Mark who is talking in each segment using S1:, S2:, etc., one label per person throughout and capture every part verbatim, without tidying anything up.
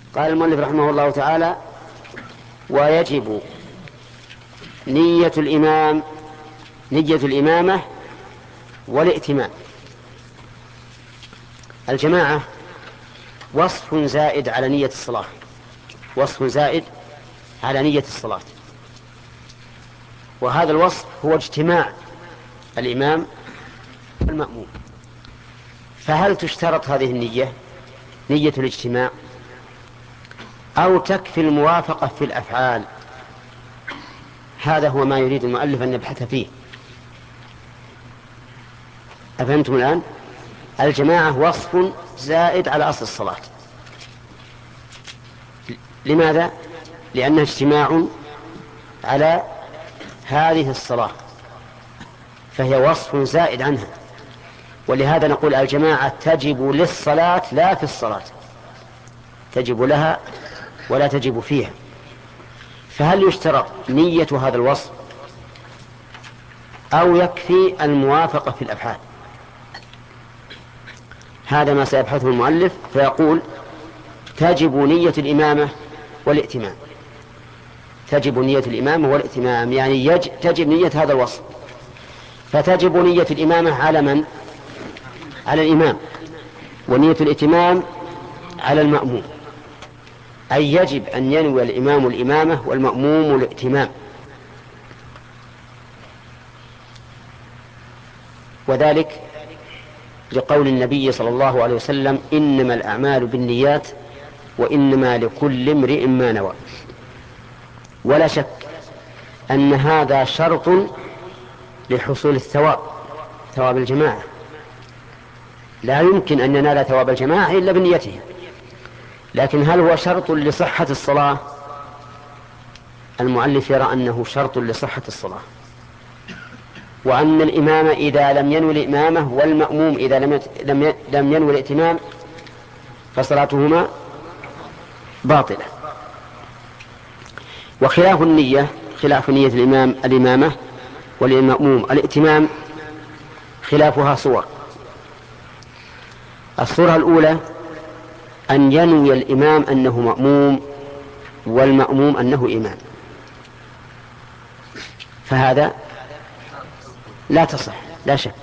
S1: قال المؤلف رحمه الله تعالى: ويجب نية الإمام نية الإمامة والائتمام. الجماعة وصف زائد على نية الصلاة، وصف زائد على نية الصلاة، وهذا الوصف هو اجتماع الإمام والمأموم. فهل تشترط هذه النية، نية الاجتماع، أو تكفي الموافقة في الأفعال؟ هذا هو ما يريد المؤلف أن يبحث فيه. أفهمتم الآن؟ الجماعة وصف زائد على أصل الصلاة. لماذا؟ لأنه اجتماع على هذه الصلاة، فهي وصف زائد عنها، ولهذا نقول الجماعة تجب للصلاة لا في الصلاة، تجب لها ولا تجب فيها. فهل يشترط نية هذا الوصف أو يكفي الموافقة في الأفعال؟ هذا ما سيبحثه المؤلف، فيقول: تجب نية الإمامة والائتمام. تجب نية الإمامة والائتمام يعني يج... تجب نية هذا الوصف. فتجب نية الإمامة على من؟ على الإمام، ونية الائتمام على المأموم، أي يجب أن ينوي الإمام الإمامة والمأموم الائتمام. وذلك لقول النبي صلى الله عليه وسلم: إنما الأعمال بالنيات وإنما لكل امرئ ما نوى. ولا شك أن هذا شرط لحصول الثواب، ثواب الجماعة. لا يمكن أن ينال ثواب الجماعة إلا بنيته. لكن هل هو شرط لصحة الصلاة؟ المؤلف يرى أنه شرط لصحة الصلاة، وأن الإمام إذا لم ينوي الإمامة والمأموم إذا لم لم ينوي الائتمام فصلاتهما باطلة. وخلاف النية، خلاف نية الإمام الإمامة والمأموم الائتمام، خلافها صور. الصورة الأولى أن ينوي الإمام أنه مأموم والمأموم أنه إمام، فهذا لا تصح لا شك.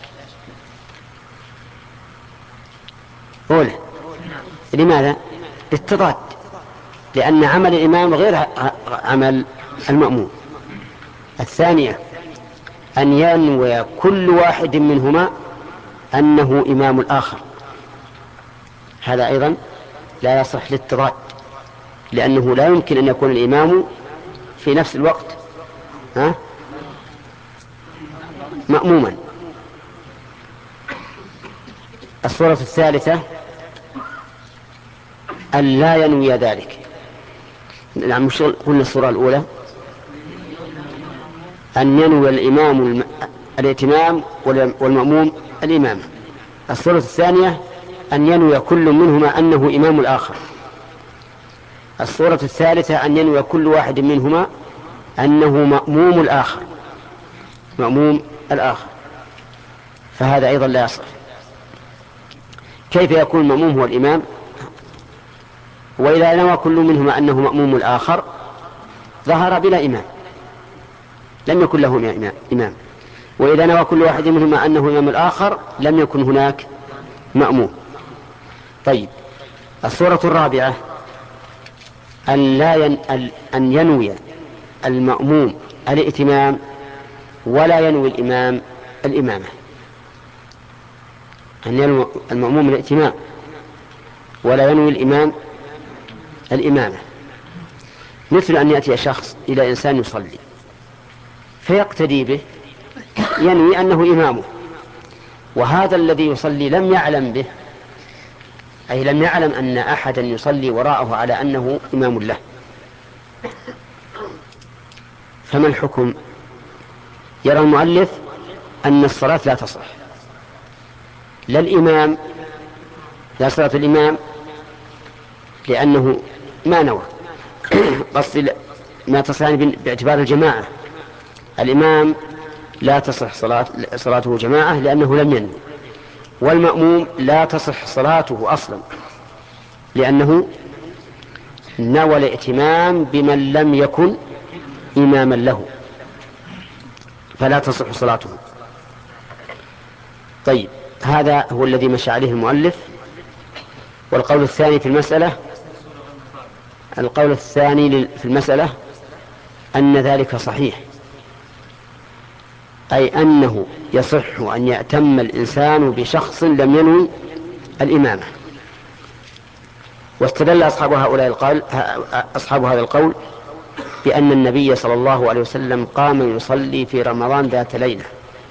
S1: أولى، لماذا؟ للتضاد، لأن عمل الإمام غير عمل المأموم. الثانية أن ينوي كل واحد منهما أنه إمام الآخر، هذا أيضا لا يصح للتضاد، لأنه لا يمكن أن يكون الإمام في نفس الوقت ها مأموما. الصورة الثالثة أن لا ينوي ذلك. نعم، قلنا الصورة الأولى أن ينوي الإمام الائتمام والمأموم الإمامة. الصورة الثانية أن ينوي كل منهما أنه إمام الآخر. الصورة الثالثة أن ينوي كل واحد منهما أنه مأموم الآخر، مأموم الآخر، فهذا أيضا لا يصح. كيف يكون المأموم هو الإمام؟ وإذا نوى كل منهما أنه مأموم الآخر ظهر بلا إمام، لم يكن له إمام. وإذا نوى كل واحد منهما أنه إمام الآخر لم يكن هناك مأموم. طيب، الصورة الرابعة أن, لا ين... أن ينوي المأموم الائتمام ولا ينوي الإمام الإمامة. أن ينوي المأموم الائتمام ولا ينوي الإمام الإمامة، مثل أن يأتي شخص إلى إنسان يصلي فيقتدي به، ينوي أنه إمامه، وهذا الذي يصلي لم يعلم به، أي لم يعلم أن أحدا يصلي وراءه على أنه إمام له. فما الحكم؟ يرى المؤلف أن الصلاة لا تصح، لا الإمام لا صلاة الإمام لأنه ما نوى قصدي ما تصح باعتبار الجماعة. الإمام لا تصح صلاة صلاته جماعة لأنه لم ينوي، والمأموم لا تصح صلاته أصلا لأنه نوى الائتمام بمن لم يكن إماما له فلا تصح صلاته. طيب، هذا هو الذي مشى عليه المؤلف. والقول الثاني في المسألة القول الثاني في المسألة أن ذلك صحيح، أي أنه يصح أن يأتم الإنسان بشخص لم ينوي الإمامة. واستدل أصحاب هؤلاء القول أصحاب هذا القول بأن النبي صلى الله عليه وسلم قام يصلي في رمضان ذات ليلة،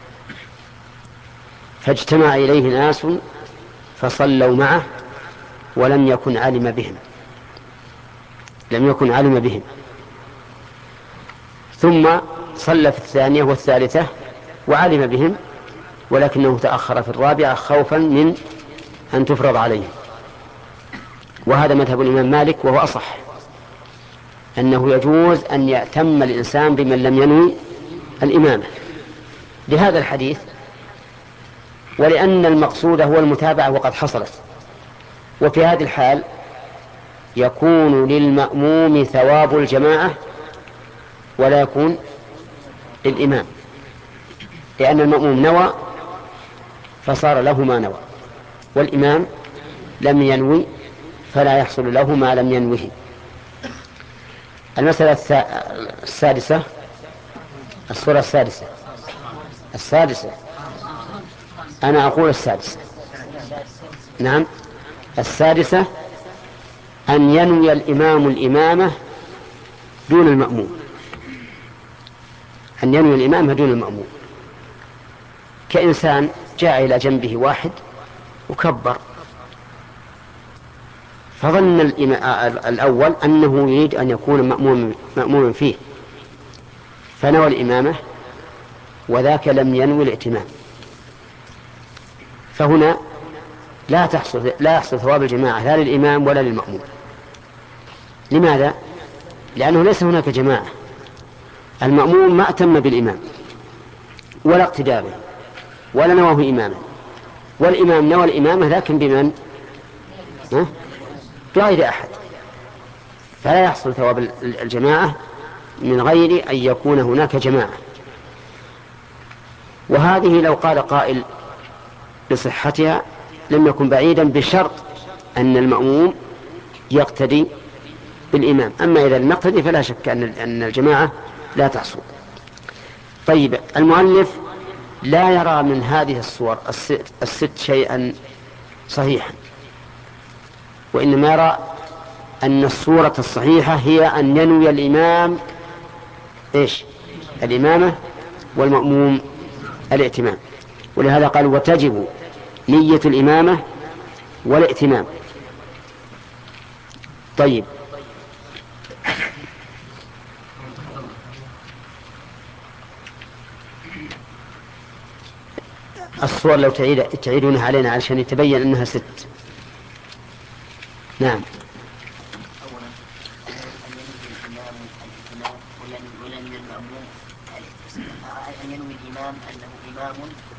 S1: فاجتمع إليه ناس فصلوا معه ولم يكن علم بهم لم يكن علم بهم ثم صلى في الثانية والثالثة وعلم بهم، ولكنه تأخر في الرابعة خوفا من أن تفرض عليه. وهذا مذهب الإمام مالك، وهو أصح، أنه يجوز أن يأتم الإنسان بمن لم ينوي الإمامة لهذا الحديث، ولأن المقصود هو المتابعة وقد حصلت. وفي هذه الحال يكون للمأموم ثواب الجماعة ولا يكون للإمام، لأن المأموم نوى فصار له ما نوى، والإمام لم ينوي فلا يحصل له ما لم ينوه. المسألة السادسة الصورة السادسة السادسة أنا أقول السادسة نعم السادسة أن ينوي الإمام الإمامة دون المأموم أن ينوي الإمامة دون المأموم كإنسان جاء إلى جنبه واحد وكبر، فظن الأول أنه يريد أن يكون مأموما فيه فنوى الإمامة، وذاك لم ينوي الائتمام، فهنا لا تحصل لا يحصل ثواب الجماعة لا للإمام ولا للمأموم. لماذا؟ لأنه ليس هناك جماعة، المأموم ما أتم بالإمام ولا اقتداء به ولا نواه إماما، والإمام نوى الإمامة لكن بمن؟ ها؟ بغير أحد، فلا يحصل ثواب الجماعة من غير أن يكون هناك جماعة. وهذه لو قال قائل لصحتها لم يكن بعيدا بشرط أن المأموم يقتدي بالإمام، أما إذا لم يقتدي فلا شك أن الجماعة لا تحصل. طيب، المؤلف لا يرى من هذه الصور الست, الست شيئا صحيحا، وإنما يرى أن الصورة الصحيحة هي أن ينوي الإمام إيش؟ الإمامة والمأموم الائتمام، ولهذا قال وتجب نية الإمامة والائتمام. طيب، الصور لو تعيد تعيدونها علينا علشان يتبين أنها ست. نعم.
S2: أولا أن ينوي الإمام أنه إمام،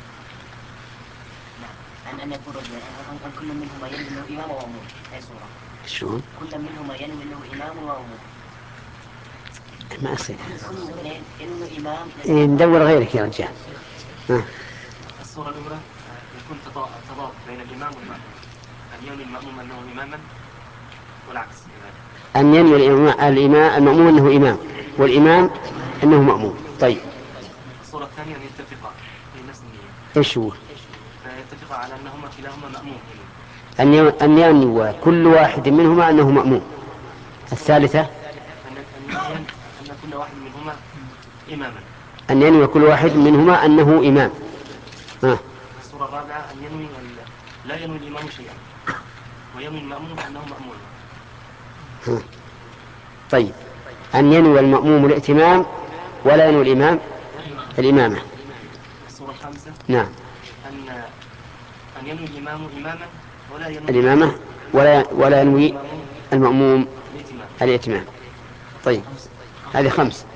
S2: أن أن يكون رجلا، أن كل منهما ينوي أنه إمام ومأموم. أي صورة؟
S1: شلون؟
S2: كل منهما ينوي أنه إمام ومأموم.
S1: ما أصير.
S2: ينوي إمام.
S1: إيه، ندور غيرك يا رجال. ها.
S3: الصورة الأولى يكون تضاد بين الإمام والمأموم، أن ينوي المأموم أنه إماما والعكس.
S1: أن ينوي الإمام المأموم أنه إمام والإمام أنه مأموم. طيب.
S3: الصورة الثانية أن يتفقا في نفس النية.
S1: إيش هو؟
S3: فيتفقا على أنهما كلاهما مأموم.
S1: أن أن ينوي كل واحد منهما أنه مأموم. الثالثة
S3: أن أن كل واحد منهما إماما.
S1: أن ينوي كل واحد منهما أنه إمام. ها.
S3: الصورة الرابعة أن ينوي لا ينوي الإمام شيئا وينوي المأموم أنه مأمون.
S1: ها. طيب، أن ينوي المأموم الائتمام ولا ينوي الإمام الإمامة.
S3: الصورة الخامسة
S1: نعم
S3: أن أن ينوي الإمام إماما ولا ينوي
S1: الإمامة ولا ولا ينوي المأموم الائتمام. طيب، هذه خمس.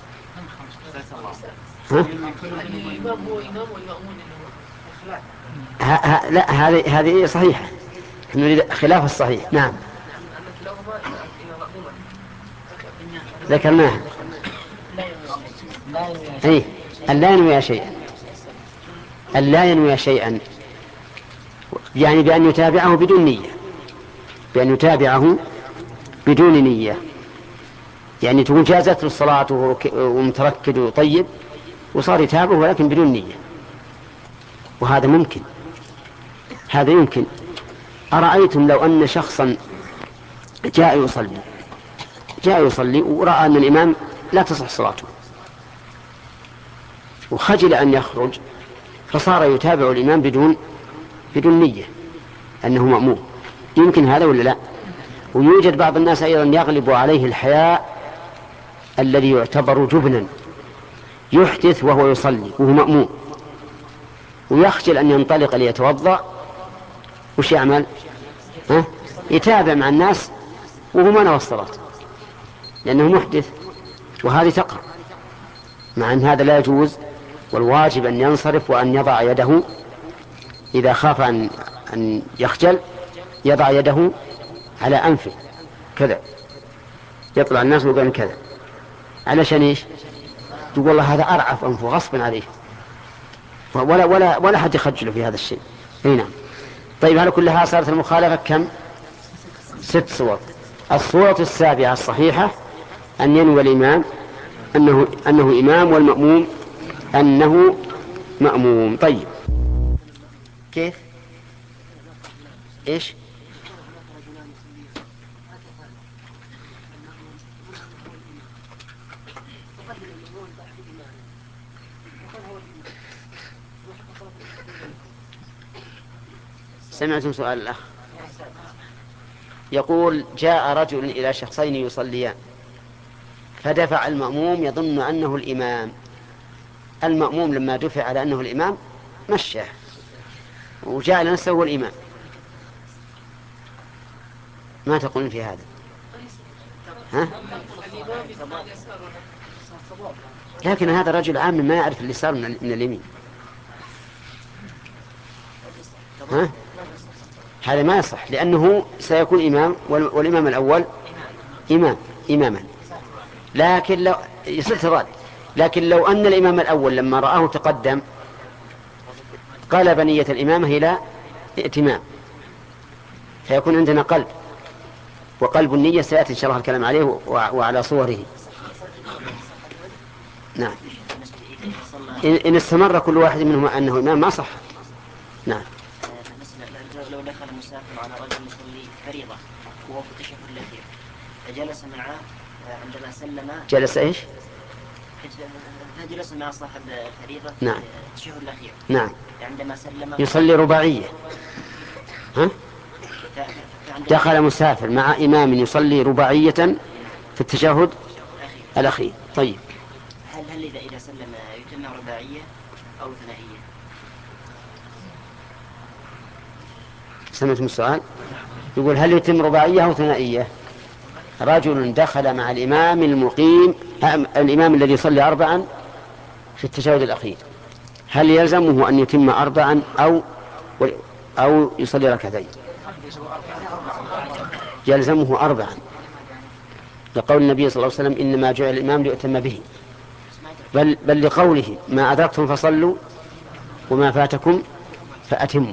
S1: ها؟ ها ها لا، هذه هذه صحيحة، نريد خلاف الصحيح. نعم. ذكرناها. أي أن لا ينوي شيئا، أن لا ينوي شيئا يعني بأن يتابعه بدون نية، بأن يتابعه بدون نية، يعني تكون جازت له الصلاة ومتركد وطيب وصار يتابعه ولكن بدون نية، وهذا ممكن، هذا يمكن. أرأيتم لو أن شخصا جاء يصلي جاء يصلي ورأى أن الإمام لا تصح صلاته وخجل أن يخرج فصار يتابع الإمام بدون بدون نية أنه مأموم، يمكن هذا ولا لا؟ ويوجد بعض الناس أيضا يغلب عليه الحياء الذي يعتبر جبنا، يحدث وهو يصلي وهو مأموم ويخجل أن ينطلق ليتوضأ، وش يعمل؟ ها؟ يتابع مع الناس وهو ما نوى الصلاة لأنه محدث، وهذه تقع، مع أن هذا لا يجوز، والواجب أن ينصرف وأن يضع يده إذا خاف أن, أن يخجل يضع يده على أنفه كذا، يطلع الناس ويقول كذا علشان إيش؟ يقول والله هذا أرعف أنفه غصبا عليه، ولا, ولا, ولا حد يخجله في هذا الشيء. هنا طيب على كلها صارت المخالفة كم؟ ست صور. الصورة السابعة الصحيحة أن ينوي الإمام أنه, أنه إمام والمأموم أنه مأموم. طيب كيف؟ إيش؟ سمعتم سؤال الأخ يقول جاء رجل إلى شخصين يصليان فدفع المأموم يظن أنه الإمام، المأموم لما دفع على أنه الإمام مشاه وجعل نفسه هو الإمام، ما تقولون في هذا؟ ها؟ لكن هذا رجل عام ما يعرف اليسار من اليمين، ها؟ هذا ما يصح لأنه سيكون إمام والإمام الأول إمام إماما، لكن لو يصير تضاد، لكن لو أن الإمام الأول لما رآه تقدم قلب نية الإمامة إلى ائتمام فيكون عندنا قلب، وقلب النية سيأتي إن شاء الله الكلام عليه وعلى صوره. نعم إن استمر كل واحد منهما أنه إمام ما صح. نعم
S2: لو دخل مسافر على رجل يصلي فريضة وهو في التشهد الأخير فجلس معه عندما سلم
S1: جلس إيش؟
S2: فجلس مع صاحب الفريضة في
S1: نعم.
S2: التشهد الأخير.
S1: نعم
S2: عندما سلم
S1: يصلي رباعية، ها؟ دخل مسافر مع إمام يصلي رباعية في التشهد الأخير. طيب
S2: هل هل إذا إذا سلم يتم رباعية أو ثنائية؟
S1: سمعتم السؤال؟ يقول هل يتم رباعية أو ثنائية؟ رجل دخل مع الإمام المقيم الإمام الذي يصلي أربعا في التشهد الأخير، هل يلزمه أن يتم أربعا أو أو يصلي ركعتين؟ يلزمه أربعا لقول النبي صلى الله عليه وسلم إنما جعل الإمام ليؤتم به، بل, بل لقوله ما أدركتم فصلوا وما فاتكم فأتموا.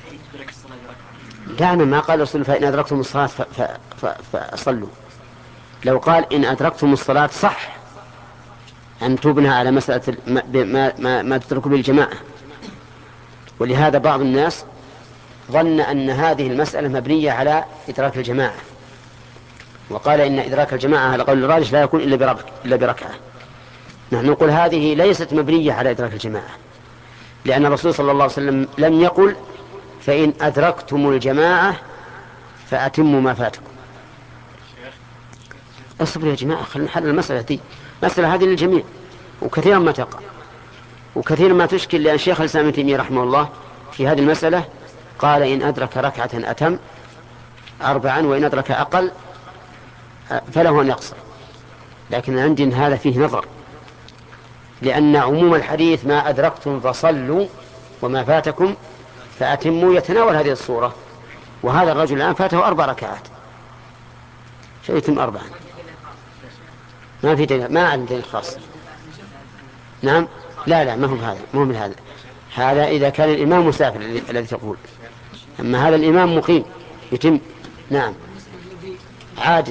S1: دعنا ما قال رسول فإن أدركتم الصلاة فصلوا، لو قال إن أدركتم الصلاة صح أن تبنى على مسألة ما, ما, ما, ما تتركوا بالجماعة. ولهذا بعض الناس ظن أن هذه المسألة مبنية على إدراك الجماعة، وقال إن إدراك الجماعة على قول الراجح لا يكون إلا, إلا بركعة. نحن نقول هذه ليست مبنية على إدراك الجماعة، لأن الرسول صلى الله عليه وسلم لم يقل فإن أدركتم الجماعة فأتموا ما فاتكم. اصبروا يا جماعة خلينا نحل المسألة دي، مسألة هذه للجميع وكثيرا ما تقع وكثيرا ما تشكل، لأن شيخ الإسلام ابن تيمية رحمه الله في هذه المسألة قال إن أدرك ركعة أتم أربعا وإن أدرك أقل فله أن يقصر، لكن عندي هذا فيه نظر، لأن عموم الحديث ما أدركتم فصلوا وما فاتكم فأتموا يتناول هذه الصورة، وهذا الرجل الآن فاته أربع ركعات فيتم أربعا. ما في دليل، ما عندنا دليل خاص. نعم. لا لا ما هو هذا، ما هو من هذا. هذا إذا كان الإمام مسافر الذي تقول، أما هذا الإمام مقيم يتم. نعم. عادل.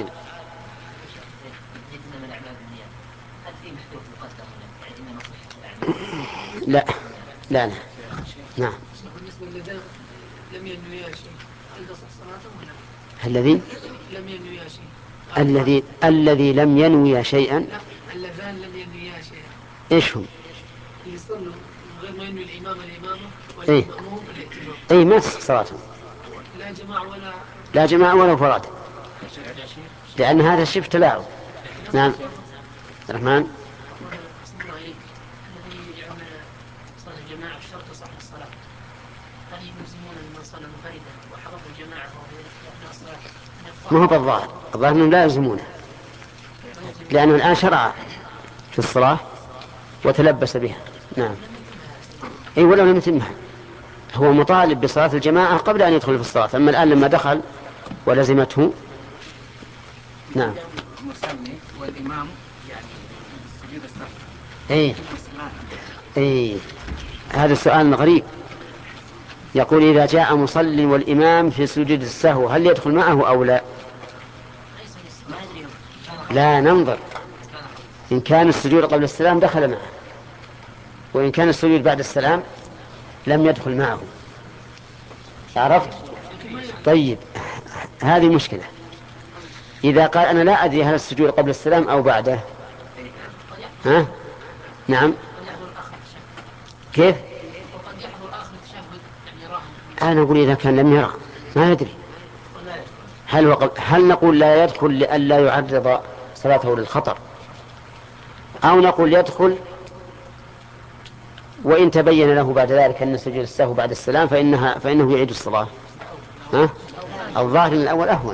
S1: لا لا لا. نعم.
S4: لم ينوي شيء هل تصح صلاته ولا
S1: الذي
S4: لم ينوي شيء
S1: الذي الذي لم ينوي شيئا.
S4: لا اللذان لم ينوي شيئا.
S1: ايش هم؟
S4: يصلوا غير ما ينوي الإمام الإمامة
S1: إيه؟
S4: والمأموم الائتمام.
S1: اي ما تصح صلاتهم.
S4: لا جماعة ولا
S1: لا جماعة ولا فراد، لأن هذا شبه تلاعب. نعم. الرحمن.
S4: الذي يعمل صلاة الجماعة الشرط صح الصلاة، هل يلزمون من صلى منفردا وحضر الجماعة وهو يأثناء الصلاة؟
S1: ما هو بالظاهر، الظاهر أنهم لا يلزمونه، لأنه الآن شرع في الصلاة وتلبس بها. نعم. أي ولو لم يتمها، هو مطالب بصلاة الجماعة قبل أن يدخل في الصلاة، أما الآن لما دخل ولزمته. نعم.
S5: المصلي والإمام يعني سجود السهو.
S1: أي أي هذا السؤال غريب. يقول إذا جاء مصلي والإمام في سجود السهو هل يدخل معه أو لا؟ لا، ننظر. إن كان السجود قبل السلام دخل معه، وإن كان السجود بعد السلام لم يدخل معه. عرفت؟ طيب هذه مشكلة. إذا قال أنا لا أدري هل السجود قبل السلام أو بعده. ها؟ نعم. كيف؟ أنا أقول إذا كان لم يرى ما يدري. هل, وقل... هل نقول لا يدخل لئلا يعرض صلاته للخطر، أو نقول يدخل وإن تبين له بعد ذلك أن سجود السهو بعد السلام فإنها فإنه يعيد الصلاة؟ ها؟ الظاهر من الأول أهون.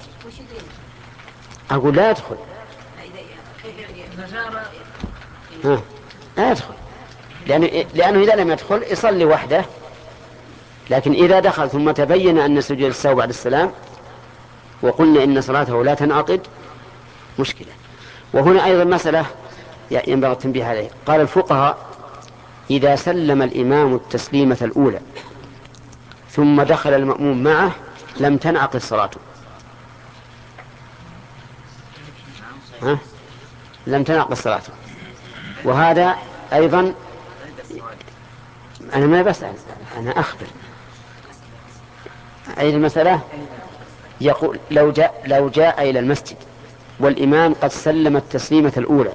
S1: أقول لا يدخل. ها؟ لا يدخل، لأنه, لأنه إذا لم يدخل يصلي وحده، لكن إذا دخل ثم تبين أن سجود السهو بعد السلام وقلنا إن صلاته لا تنعقد مشكلة. وهنا أيضا مسألة ينبغي التنبيه عليه. قال الفقهاء إذا سلم الإمام التسليمة الأولى ثم دخل المأموم معه لم تنعقد صلاته. ها؟ لم تنعقد صلاته. وهذا أيضا أنا ما بسأل، أنا أخبر. أي المسألة يقول لو جاء, لو جاء إلى المسجد والإمام قد سلم التسليمة الأولى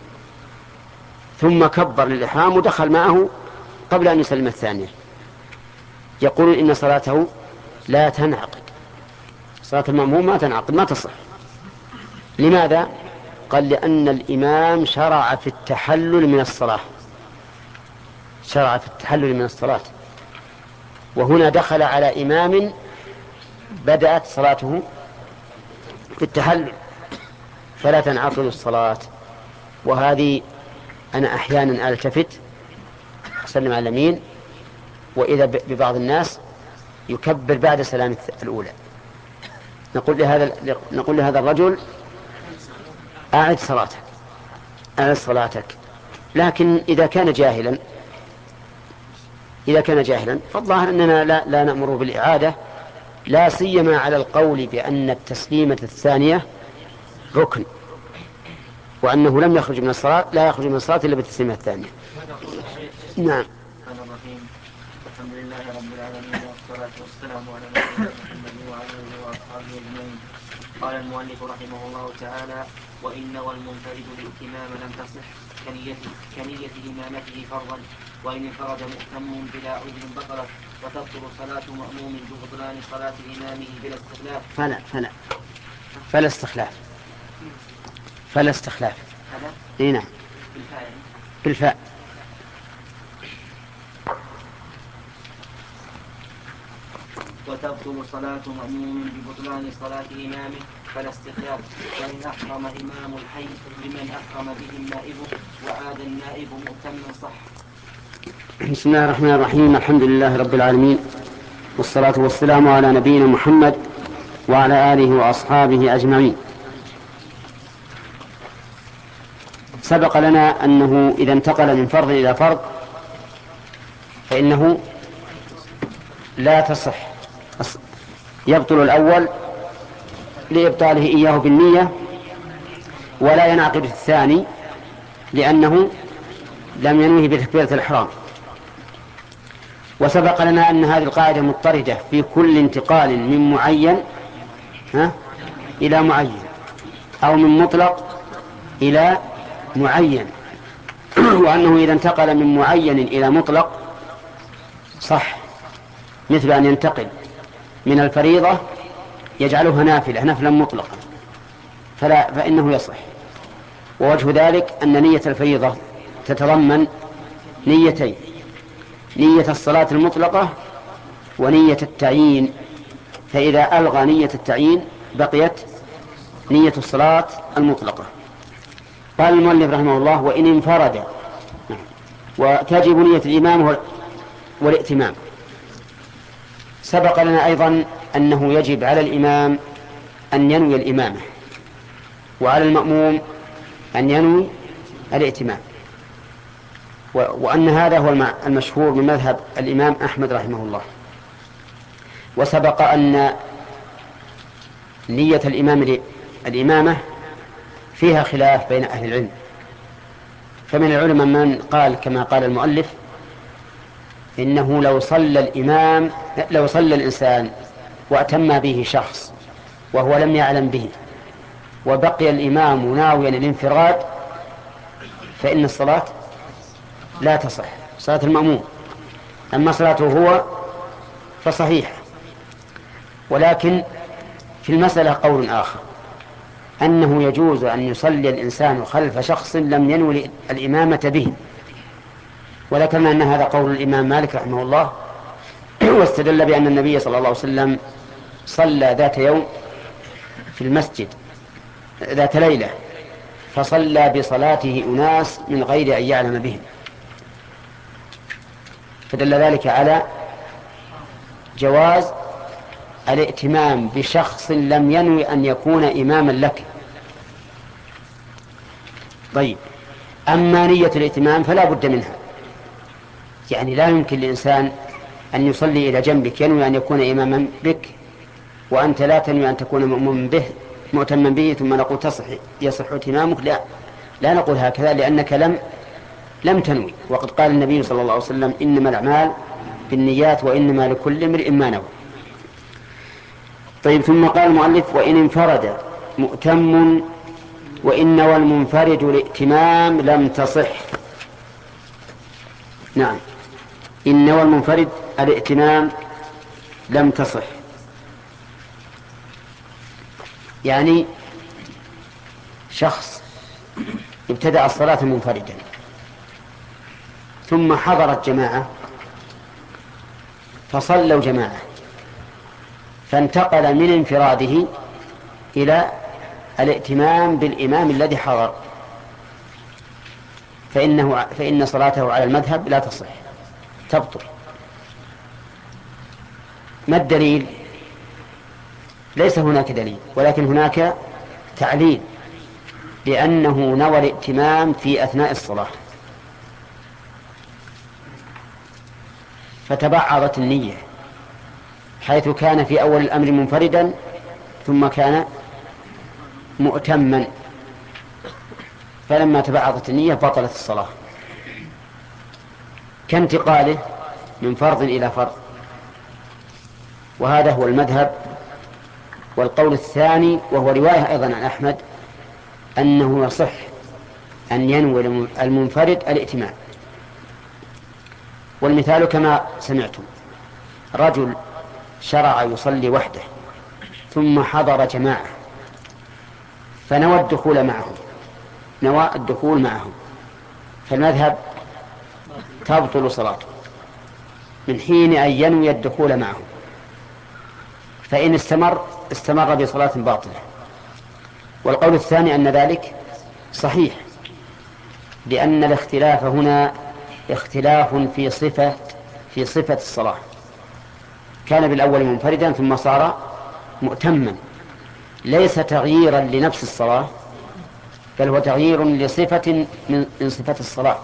S1: ثم كبر للإحرام ودخل معه قبل أن يسلم الثانية، يقول إن صلاته لا تنعقد، صلاة المأموم ما تنعقد، ما تصح. لماذا؟ قال لأن الإمام شرع في التحلل من الصلاة، شرع في التحلل من الصلاة، وهنا دخل على إمام بدأت صلاته في التحلل فلا تنعقد الصلاة. وهذه أنا أحيانا ألتفت أسلم على اليمين، وإذا ببعض الناس يكبر بعد سلام الأولى، نقول لهذا نقول لهذا الرجل أعد صلاتك، أعد صلاتك. لكن إذا كان جاهلا إذا كان جاهلا فالظاهر أننا لا, لا نأمر بالإعادة، لا سيما على القول بأن التسليمة الثانية ركن، وأنه لم يخرج من الصلاة لا يخرج من الصلاة إلا بالتسليمة الثانية. نعم.
S5: الحمد لله رب العالمين والصلاة والسلام على نبينا محمد وعلى آله وأصحابه أجمعين. قال المؤلف رحمه الله تعالى: وإن والمنفرد الائتمام لم تصح كنية إمامته فرضا، وإن انفرد مؤتم بلا عذر بطلت، وتبطل صلاة مأموم ببطلان صلاة إمامه بلا استخلاف.
S1: فلا فلا فلا استخلاف فلا استخلاف اي نعم
S5: بالفاء
S1: بالفاء.
S5: وتبطل صلاة مأموم ببطلان صلاة إمامه فلا استخلاف، وإن أحرم إمام الحي بمن أحرم به النائب وعاد النائب مؤتما صح.
S1: بسم الله الرحمن الرحيم. الحمد لله رب العالمين، والصلاة والسلام على نبينا محمد وعلى آله وأصحابه أجمعين. سبق لنا أنه إذا انتقل من فرض إلى فرض فإنه لا تصح، يبطل الأول لإبطاله إياه بالنية، ولا ينعقد الثاني لأنه لم ينوه بتكبيرة الإحرام. وسبق لنا أن هذه القاعدة مضطردة في كل انتقال من معين ها إلى معين، أو من مطلق إلى معين، وأنه إذا انتقل من معين إلى مطلق صح، مثل أن ينتقل من الفريضة يجعلها نافلة نفلا مطلقا فلا فإنه يصح. ووجه ذلك أن نية الفريضة تتضمن نيتين: نية الصلاة المطلقة ونية التعيين، فإذا ألغى نية التعيين بقيت نية الصلاة المطلقة. قال المؤلف رحمه الله: وإن انفرد، وتجب نية الإمام والائتمام. سبق لنا أيضا أنه يجب على الإمام أن ينوي الإمامة، وعلى المأموم أن ينوي الائتمام، وأن هذا هو المشهور من مذهب الإمام أحمد رحمه الله. وسبق أن نية الإمام الإمامة فيها خلاف بين أهل العلم، فمن العلماء من قال كما قال المؤلف: إنه لو صلى الإمام لو صلى الإنسان وأتم به شخص وهو لم يعلم به وبقي الإمام ناويا الانفراد فإن الصلاة لا تصح، صلاة المأموم. أما صلاته هو فصحيحة. ولكن في المسألة قول آخر، أنه يجوز أن يصلي الإنسان خلف شخص لم ينوي الإمامة به، ولكن أن هذا قول الإمام مالك رحمه الله، واستدل بأن النبي صلى الله عليه وسلم صلى ذات يوم في المسجد ذات ليلة، فصلى بصلاته أناس من غير أن يعلم بهم، فدل ذلك على جواز الائتمام بشخص لم ينوي أن يكون إماما لك. طيب، أما نية الائتمام فلا بد منها، يعني لا يمكن لإنسان أن يصلي إلى جنبك ينوي أن يكون إماما بك وأنت لا تنوي أن تكون مؤمنا به مؤتما به، ثم نقول تصح يصح ائتمامك. لا لا نقول هكذا، لأنك لم لم تنوي. وقد قال النبي صلى الله عليه وسلم: إنما الأعمال بالنيات وإنما لكل امرئ ما نوى. طيب، ثم قال المؤلف: وإن انفرد مؤتم وإن والمنفرد الائتمام لم تصح. نعم، إن والمنفرد الائتمام لم تصح، يعني شخص ابتدأ الصلاة منفردا ثم حضرت جماعة فصلوا جماعة، فانتقل من انفراده إلى الائتمام بالإمام الذي حضر، فإنه فإن صلاته على المذهب لا تصح، تبطل. ما الدليل؟ ليس هناك دليل، ولكن هناك تعليل، لأنه نوى الائتمام في أثناء الصلاة فتبعضت النية، حيث كان في أول الأمر منفردا ثم كان مؤتما، فلما تبعضت النية بطلت الصلاة، كانتقاله من فرض إلى فرض. وهذا هو المذهب. والقول الثاني وهو رواية أيضا عن أحمد أنه يصح أن ينوي المنفرد الائتمام. والمثال كما سمعتم: رجل شرع يصلي وحده ثم حضر جماعة فنوى الدخول معهم نوى الدخول معهم فالمذهب تبطل صلاته من حين أن ينوي الدخول معهم، فإن استمر استمر بصلاة باطلة. والقول الثاني أن ذلك صحيح، لأن الاختلاف هنا اختلاف في صفة في صفة الصلاة. كان بالأول منفردا ثم صار مؤتما، ليس تغييرا لنفس الصلاة بل هو تغيير لصفة من صفات الصلاة،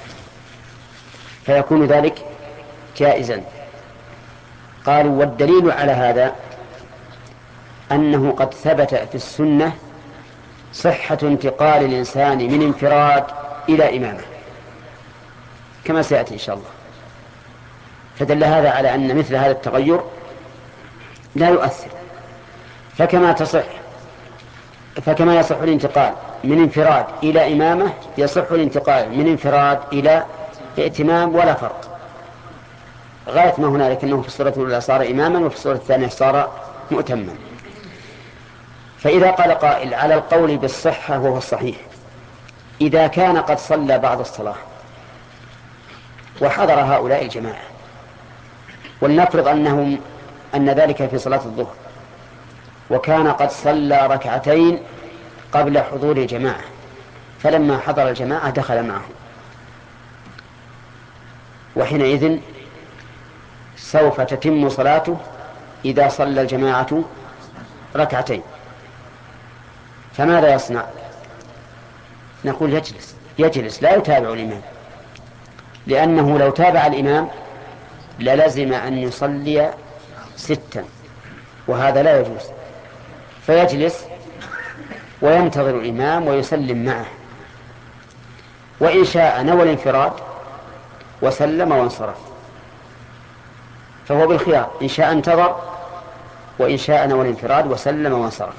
S1: فيكون ذلك جائزا. قالوا والدليل على هذا أنه قد ثبت في السنة صحة انتقال الإنسان من انفراد إلى إمامة كما سيأتي إن شاء الله، فدل هذا على أن مثل هذا التغير لا يؤثر. فكما تصح فكما يصح الانتقال من انفراد إلى إمامة يصح الانتقال من انفراد إلى ائتمام ولا فرق، غاية ما هنالك أنه في الصورة الأولى صار إماما وفي الصورة الثانية صار مؤتما. فإذا قال قائل على القول بالصحة وهو الصحيح، إذا كان قد صلى بعض الصلاة وحضر هؤلاء الجماعة، ولنفرض أنهم أن ذلك في صلاة الظهر، وكان قد صلى ركعتين قبل حضور الجماعة، فلما حضر الجماعة دخل معهم، وحينئذ سوف تتم صلاته إذا صلى الجماعة ركعتين. فماذا يصنع؟ نقول يجلس يجلس لا يتابع الإمام، لأنه لو تابع الإمام للزم أن يصلي ستا، وهذا لا يجوز، فيجلس وينتظر الإمام ويسلم معه، وإن شاء نوى الانفراد وسلم وانصرف، فهو بالخيار، إن شاء انتظر وإن شاء نوى الانفراد وسلم وانصرف.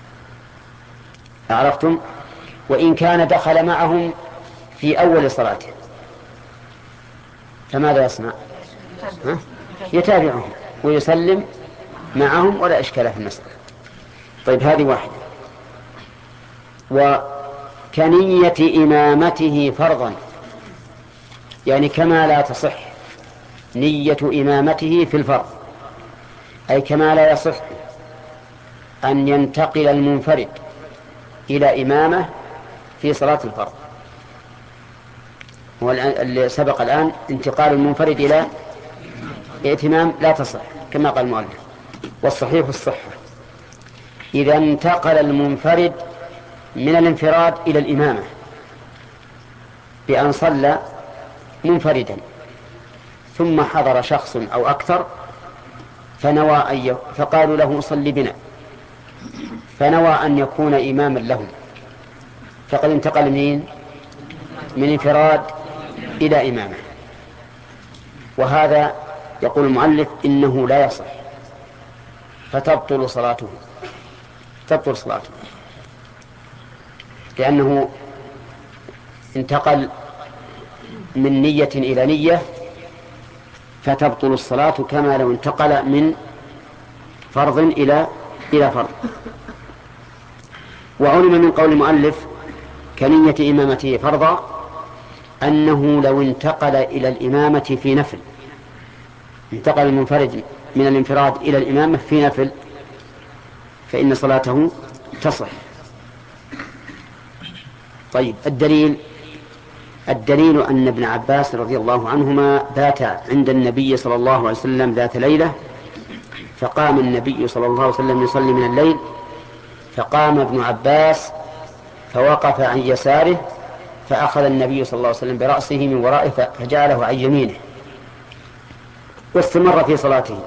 S1: عرفتم؟ وإن كان دخل معهم في أول صلاته فماذا يصنع؟ ها؟ يتابعهم ويسلم معهم ولا إشكال في المسألة. طيب هذه واحدة. وكنية إمامته فرضا، يعني كما لا تصح نية إمامته في الفرض، أي كما لا يصح أن ينتقل المنفرد إلى إمامة في صلاة الفرض. واللي سبق الآن انتقال المنفرد إلى ائتمام لا تصح كما قال المؤلف، والصحيح الصحة إذا انتقل المنفرد من الانفراد إلى الإمامة بأن صلى منفردا ثم حضر شخص أو أكثر فنوى أن فقالوا له صل بنا، فنوى أن يكون إماما لهم، فقد انتقل منين؟ من انفراد إلى إمامة. وهذا يقول المؤلف إنه لا يصح، فتبطل صلاته تبطل صلاته لأنه انتقل من نية إلى نية، فتبطل الصلاة كما لو انتقل من فرض إلى إلى فرض. وعلم من قول المؤلف كنية إمامته فرضا أنه لو انتقل إلى الإمامة في نفل، انتقل المنفرد من الانفراد إلى الإمامة في نفل، فإن صلاته تصح. طيب الدليل الدليل أن ابن عباس رضي الله عنهما بات عند النبي صلى الله عليه وسلم ذات ليلة، فقام النبي صلى الله عليه وسلم يصلي من الليل، فقام ابن عباس فوقف عن يساره، فأخذ النبي صلى الله عليه وسلم برأسه من ورائه فجعله عن يمينه، واستمر في صلاته.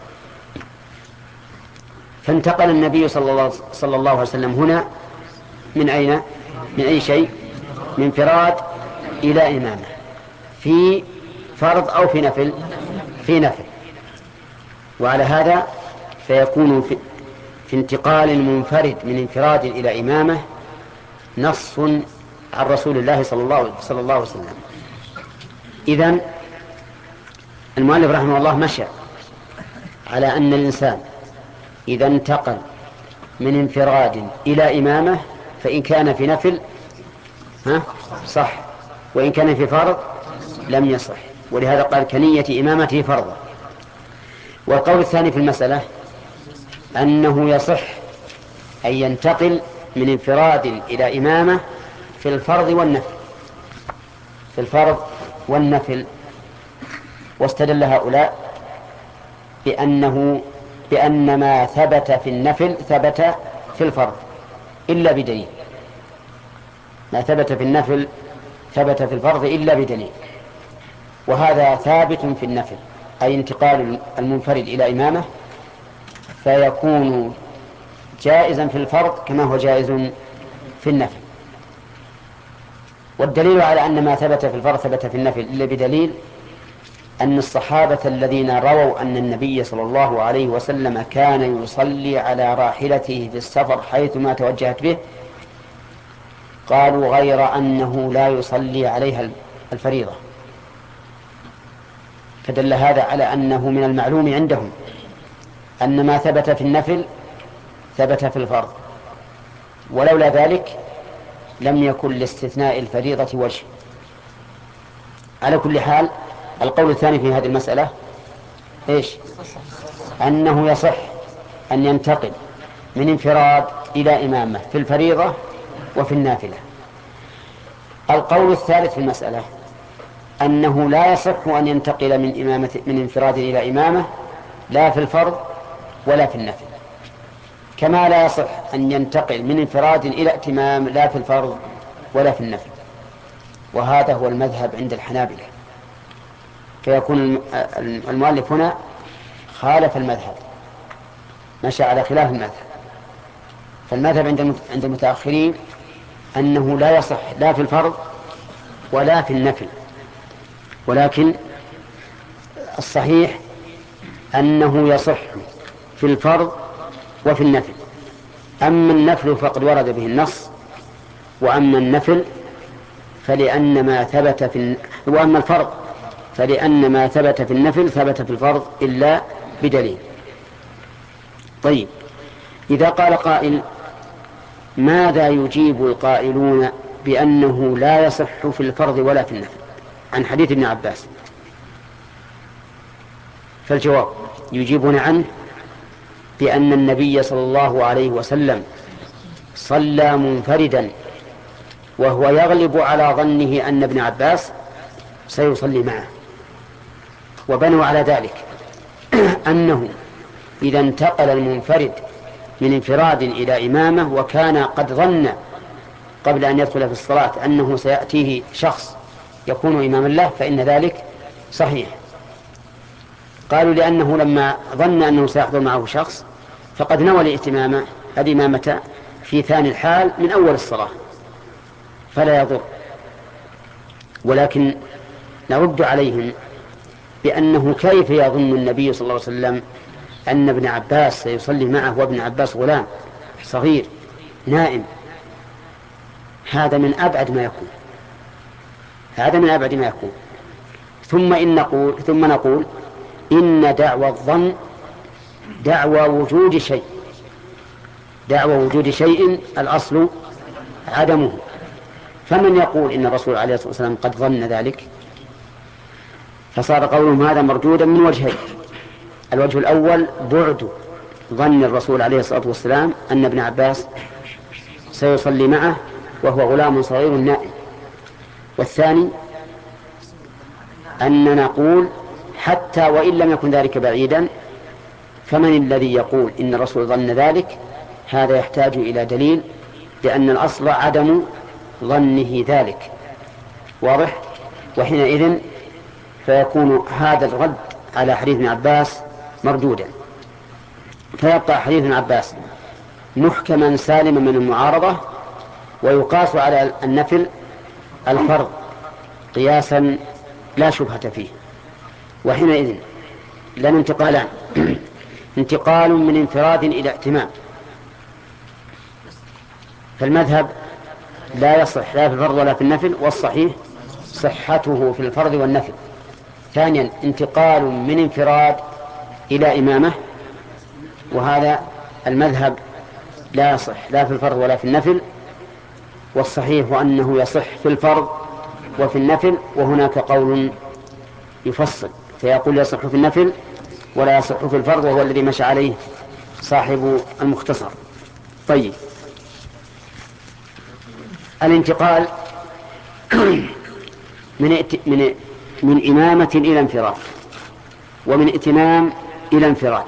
S1: فانتقل النبي صلى الله عليه وسلم هنا من أين؟ من أي شيء؟ من انفراد إلى إمامة في فرض أو في نفل؟ في نفل. وعلى هذا فيكون في, في انتقال المنفرد من انفراد إلى إمامة نص عن رسول الله صلى الله, صلى الله عليه وسلم. إذن المؤلف رحمه الله مشى على أن الإنسان إذا انتقل من انفراد إلى إمامة فإن كان في نفل ها صح، وإن كان في فرض لم يصح، ولهذا قال كنية إمامته فرضا. والقول الثاني في المسألة أنه يصح أن ينتقل من انفراد إلى إمامة في الفرض والنفل في الفرض والنفل واستدل هؤلاء بأنه بأن ما ثبت في النفل ثبت في الفرض إلا بدليل ما ثبت في النفل ثبت في الفرض إلا بدليل، وهذا ثابت في النفل، أي انتقال المنفرد إلى إمامة فيكون جائزا في الفرض كما هو جائز في النفل. والدليل على أن ما ثبت في الفرض ثبت في النفل إلا بدليل أن الصحابة الذين رووا أن النبي صلى الله عليه وسلم كان يصلي على راحلته في السفر حيثما توجهت به قالوا غير أنه لا يصلي عليها الفريضة، فدل هذا على أنه من المعلوم عندهم أن ما ثبت في النفل ثبت في الفرض، ولولا ذلك لم يكن لاستثناء الفريضة وجه. على كل حال القول الثاني في هذه المسألة إيش؟ أنه يصح أن ينتقل من انفراد إلى إمامة في الفريضة وفي النافلة. القول الثالث في المسألة أنه لا يصح أن ينتقل من إمامة من انفراد إلى إمامة لا في الفرض ولا في النفل، كما لا يصح أن ينتقل من انفراد إلى ائتمام لا في الفرض ولا في النفل. وهذا هو المذهب عند الحنابلة، فيكون المؤلف هنا خالف المذهب، مشى على خلاف المذهب. فالمذهب عند المتأخرين أنه لا يصح لا في الفرض ولا في النفل، ولكن الصحيح أنه يصح في الفرض وفي النفل. أما النفل فقد ورد به النص، وأما النفل فلأن ما ثبت في وأما الفرض فلأن ما ثبت في النفل ثبت في الفرض إلا بدليل. طيب، إذا قال قائل ماذا يجيب القائلون بأنه لا يصح في الفرض ولا في النفل عن حديث ابن عباس؟ فالجواب يجيبون عنه بأن النبي صلى الله عليه وسلم صلى منفردا وهو يغلب على ظنه أن ابن عباس سيصلي معه، وبنوا على ذلك أنه إذا انتقل المنفرد من انفراد إلى إمامة وكان قد ظن قبل أن يدخل في الصلاة أنه سيأتيه شخص يكون إماما له فإن ذلك صحيح. قالوا لأنه لما ظن أنه سيحضر معه شخص فقد نوى الائتمام الإمامة في ثاني الحال من أول الصلاة فلا يضر. ولكن نرد عليهم بأنه كيف يظن النبي صلى الله عليه وسلم أن ابن عباس سيصلي معه وابن عباس غلام صغير نائم؟ هذا من أبعد ما يكون، هذا من أبعد ما يكون. ثم إن نقول ثم نقول إن دعوى الظن دعوى وجود شيء، دعوى وجود شيء الأصل عدمه. فمن يقول إن الرسول عليه الصلاة والسلام قد ظن ذلك؟ فصار قولهم هذا مردودا من وجهين. الوجه الأول بعد ظن الرسول عليه الصلاة والسلام أن ابن عباس سيصلي معه وهو غلام صغير نائم. والثاني أن نقول حتى وإن لم يكن ذلك بعيدا فمن الذي يقول إن الرسول ظن ذلك؟ هذا يحتاج إلى دليل، لأن الأصل عدم ظنه ذلك. واضح؟ وحينئذ فيكون هذا الرد على حديث ابن عباس مردودا، فيبقى حديث ابن عباس محكما سالما من المعارضة، ويقاس على النفل الفرض قياسا لا شبهة فيه. وحينئذ لن انتقالان انتقال من انفراد إلى ائتمام، فالمذهب لا يصح لا في الفرض ولا في النفل، والصحيح صحته في الفرض والنفل. ثانيا انتقال من انفراد إلى إمامة، وهذا المذهب لا يصح لا في الفرض ولا في النفل، والصحيح أنه يصح في الفرض وفي النفل. وهناك قول يفصل فيقول يصح في النفل ولا يصح في الفرض، وهو الذي مشى عليه صاحب المختصر. طيب، الانتقال من من من إمامة إلى انفراد ومن ائتمام إلى انفراد،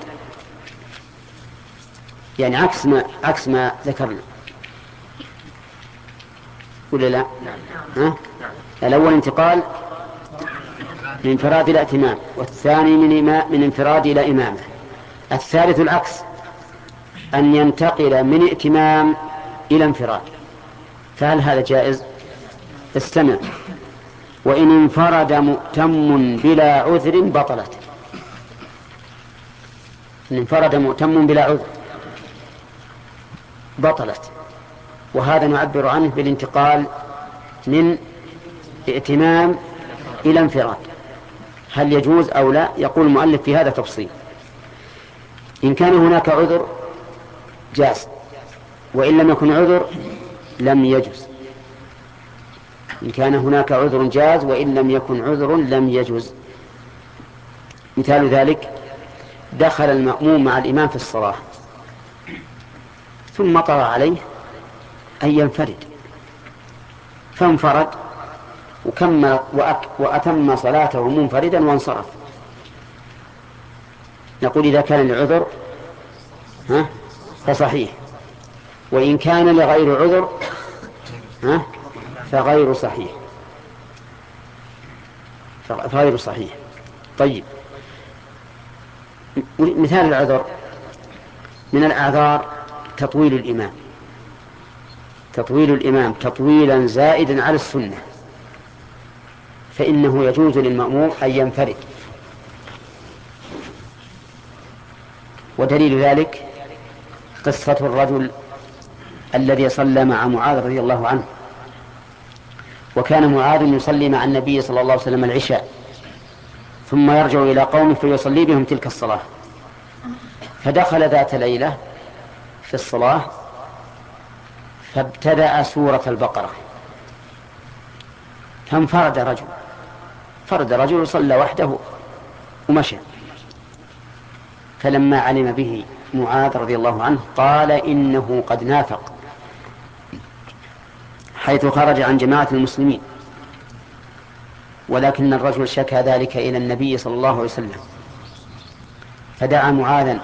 S1: يعني عكس ما عكس ما ذكرنا. ولا لا؟ ها؟ الأول انتقال من انفراد إلى ائتمام، والثاني من, إمام من انفراد إلى إمامة. الثالث العكس، أن ينتقل من ائتمام إلى انفراد. فهل هذا جائز؟ استمع. وإن انفرد مؤتم بلا عذر بطلت. إن انفرد مؤتم بلا عذر بطلت، وهذا نعبر عنه بالانتقال من ائتمام إلى انفراد. هل يجوز أو لا؟ يقول المؤلف في هذا تفصيل. إن كان هناك عذر جاز، وإن لم يكن عذر لم يجوز. إن كان هناك عذر جاز، وإن لم يكن عذر لم يجوز. مثال ذلك: دخل المأموم مع الإمام في الصلاة ثم طرأ عليه أن ينفرد، فانفرد وكمل وأتم صلاته منفردا وانصرف. نقول إذا كان العذر ها فصحيح، وإن كان لغير عذر ها فغير صحيح فغير صحيح. طيب، مثال العذر: من الأعذار تطويل الإمام تطويل الإمام تطويلا زائدا على السنة، فإنه يجوز للمأموم أن ينفرد. ودليل ذلك قصة الرجل الذي صلى مع معاذ رضي الله عنه، وكان معاذ يصلي مع النبي صلى الله عليه وسلم العشاء، ثم يرجع إلى قومه فيصلي بهم تلك الصلاة. فدخل ذات ليلة في الصلاة فابتدأ سورة البقرة، فانفرد رجل فرد رجل وصلى وحده ومشى. فلما علم به معاذ رضي الله عنه قال إنه قد نافق، حيث خرج عن جماعة المسلمين. ولكن الرجل شكى ذلك إلى النبي صلى الله عليه وسلم، فدعا معاذا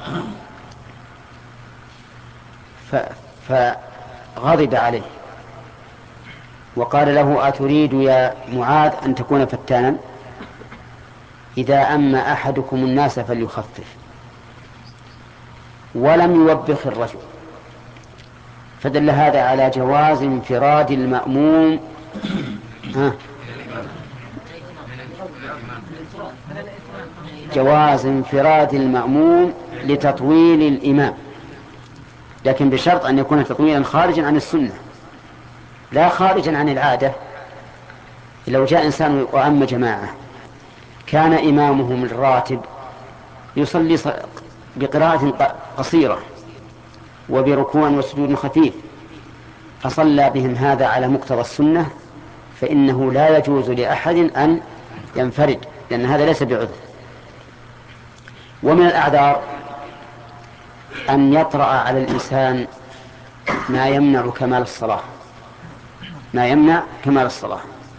S1: فغضب عليه وقال له: أتريد يا معاذ أن تكون فتانا؟ إذا أما أحدكم الناس فليخفف. ولم يوبخ الرجل. فدل هذا على جواز انفراد المأموم ها جواز انفراد المأموم لتطويل الإمام، لكن بشرط أن يكون تطويلا خارجا عن السنة لا خارجا عن العادة. لو جاء إنسان وأم جماعة كان إمامهم الراتب يصلي بقراءة قصيرة وبركوع وسجود خفيف، فصلى بهم هذا على مقتضى السنة، فإنه لا يجوز لأحد أن ينفرد، لأن هذا ليس بعذر. ومن الأعذار أن يطرأ على الإنسان ما يمنع كمال الصلاة ما يمنع كمال الصلاة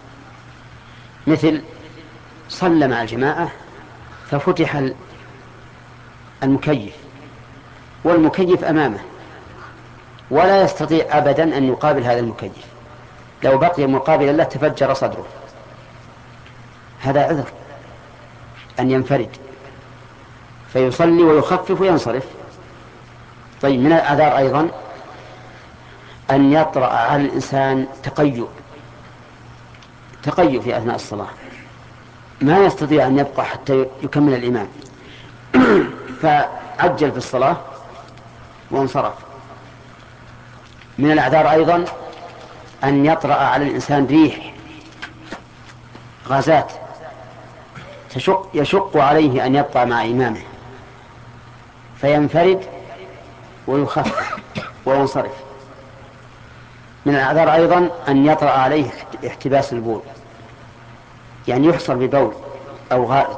S1: مثل صلى مع الجماعة ففتح المكيف والمكيف أمامه ولا يستطيع أبدا أن يقابل هذا المكيف، لو بقي مقابلا له تفجر صدره. هذا عذر أن ينفرد، فيصلي ويخفف وينصرف. طيب، من الأعذار أيضا أن يطرأ على الإنسان تقيؤ تقيؤ في أثناء الصلاة، ما يستطيع أن يبقى حتى يكمل الإمام فعجل في الصلاة وانصرف. من الأعذار أيضا أن يطرأ على الإنسان ريح غازات تشق يشق عليه أن يبقى مع إمامه فينفرد ويخفف وينصرف. من الأعذار أيضا أن يطرأ عليه احتباس البول، يعني يحصل ببول أو غائط،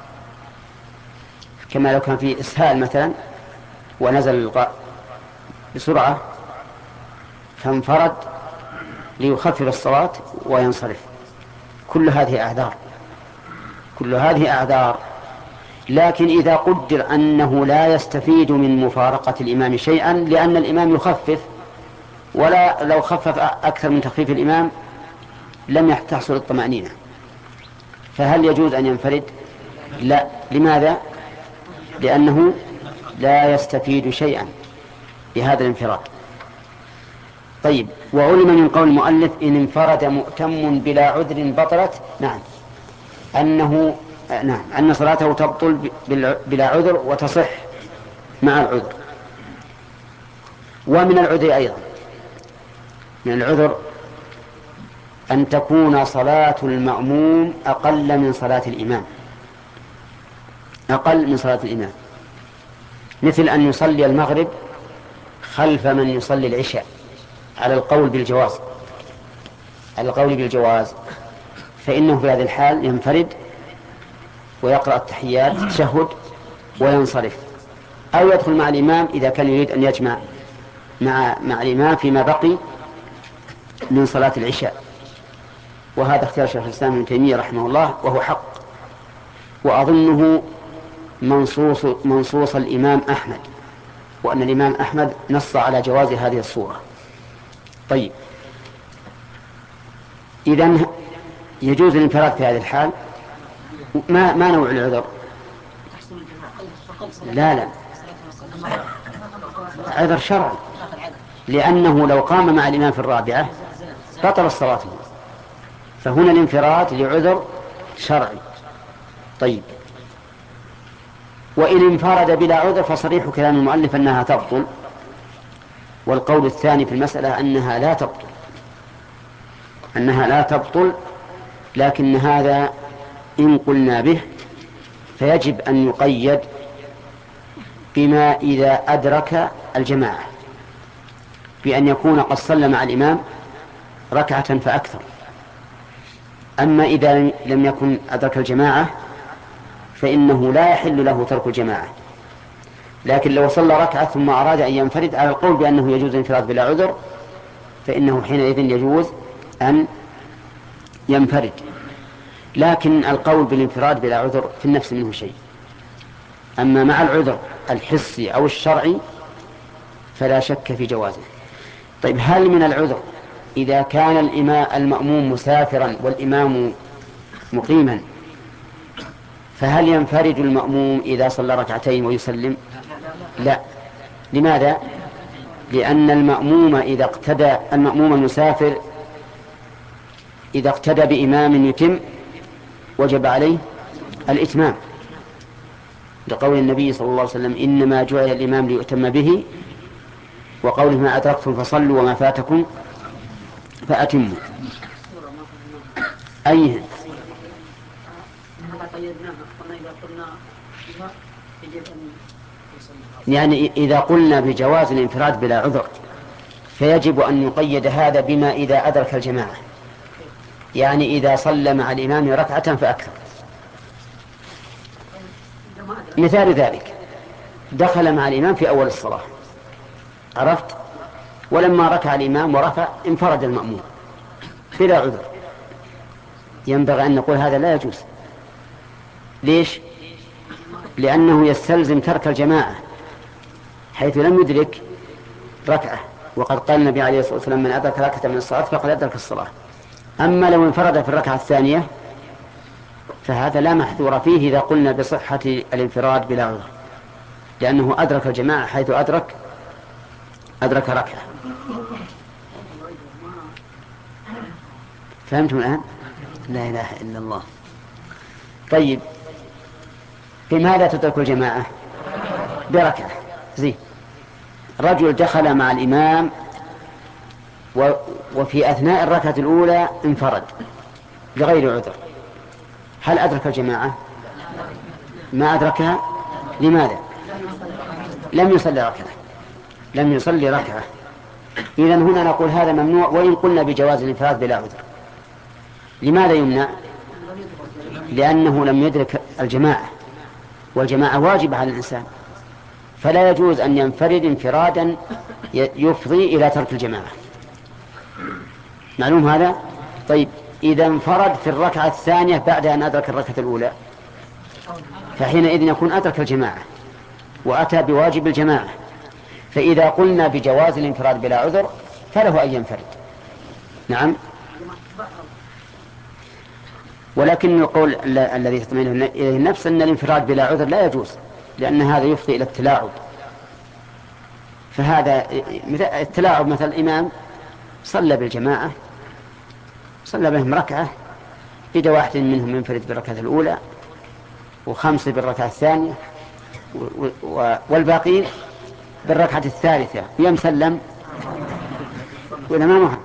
S1: كما لو كان في إسهال مثلا ونزل الغاء بسرعة فانفرد ليخفف الصلاة وينصرف. كل هذه أعذار كل هذه أعذار لكن إذا قدر أنه لا يستفيد من مفارقة الإمام شيئا لأن الإمام يخفف ولا لو خفف أكثر من تخفيف الإمام لم تحصل الطمأنينة. فهل يجوز أن ينفرد؟ لا. لماذا؟ لأنه لا يستفيد شيئا بهذا الانفراد. طيب، وعلم من قول المؤلف إن انفرد مؤتم بلا عذر بطلت، نعم، أنه نعم أن صلاته تبطل بلا عذر وتصح مع العذر. ومن العذر أيضا، من العذر أن تكون صلاة المأموم أقل من صلاة الإمام، أقل من صلاة الإمام، مثل أن يصلي المغرب خلف من يصلي العشاء على القول بالجواز، على القول بالجواز فإنه في هذه الحال ينفرد ويقرأ التحيات التشهد وينصرف، أو يدخل مع الإمام إذا كان يريد أن يجمع مع مع الإمام فيما بقي من صلاة العشاء. وهذا اختيار شيخ الإسلام ابن تيمية رحمه الله، وهو حق، وأظنه منصوص منصوص الإمام أحمد، وأن الإمام أحمد نص على جواز هذه الصورة. طيب، إذن يجوز الانفراد في هذه الحال. ما ما نوع العذر؟ لا لا عذر شرعي، لأنه لو قام مع الإمام في الرابعة بطل الصلاة، فهنا الانفراد لعذر شرعي. طيب، وإن انفرد بلا عذر فصريح كلام المؤلف أنها تبطل، والقول الثاني في المسألة أنها لا تبطل، أنها لا تبطل، لكن هذا إن قلنا به فيجب أن يقيد بما إذا أدرك الجماعة، بأن يكون قد صلى مع الإمام ركعة فأكثر. أما إذا لم يكن أدرك الجماعة فإنه لا يحل له ترك الجماعة، لكن لو صلى ركعة ثم أراد أن ينفرد على القول بأنه يجوز الانفراد بلا عذر فإنه حينئذ يجوز أن ينفرد. لكن القول بالانفراد بلا عذر في النفس منه شيء، أما مع العذر الحسي أو الشرعي فلا شك في جوازه. طيب، هل من العذر إذا كان الإمام المأموم مسافرا والإمام مقيما، فهل ينفرد المأموم إذا صلى ركعتين ويسلم؟ لا. لماذا؟ لأن المأموم إذا اقتدى المأموم المسافر إذا اقتدى بإمام يتم وجب عليه الإتمام، لقول النبي صلى الله عليه وسلم إنما جعل الإمام ليؤتم به، وقوله ما أدركتم فصلوا وما فاتكم فأتموا. أي يعني إذا قلنا بجواز الانفراد بلا عذر فيجب أن يقيد هذا بما إذا أدرك الجماعة، يعني إذا صلى مع الإمام ركعة فأكثر. مثال ذلك دخل مع الإمام في أول الصلاة، عرفت، ولما ركع الإمام ورفع انفرد المأموم بلا عذر، ينبغي أن نقول هذا لا يجوز. ليش؟ لأنه يستلزم ترك الجماعة حيث لم يدرك ركعة، وقد قال النبي عليه الصلاة والسلام من أدرك ركعة من الصلاة فقد أدرك الصلاة. أما لو انفرد في الركعة الثانية فهذا لا محذور فيه إذا قلنا بصحة الانفراد بلا عذر، لأنه أدرك الجماعة حيث أدرك أدرك ركعة. فهمتم الآن؟ لا إله إلا الله. طيب، بماذا تدرك الجماعة؟ بركعة. زين، رجل دخل مع الإمام و... وفي أثناء الركعة الأولى انفرد لغير عذر، هل أدرك الجماعة؟ ما أدركها. لماذا؟ لم يصلي ركعة، لم يصلي ركعة. إذن هنا نقول هذا ممنوع، وإن قلنا بجواز الانفراد بلا عذر. لماذا يمنع؟ لأنه لم يدرك الجماعة، والجماعة واجبة على الإنسان، فلا يجوز أن ينفرد انفرادا يفضي إلى ترك الجماعة. معلوم هذا؟ طيب، إذا انفرد في الركعة الثانية بعد أن أدرك الركعة الأولى فحينئذ يكون أدرك الجماعة وأتى بواجب الجماعة. فإذا قلنا بجواز الانفراد بلا عذر فله أن ينفرد. نعم. ولكن القول الذي تطمئن إليه النفس أن الانفراد بلا عذر لا يجوز، لأن هذا يفضي إلى التلاعب. فهذا التلاعب مثل الإمام صلى بالجماعة، صلى بهم ركعة، إذا واحد منهم ينفرد بالركعة الأولى وخمسة بالركعة الثانية والباقين بالركعة الثالثة ويمسلم والإمام.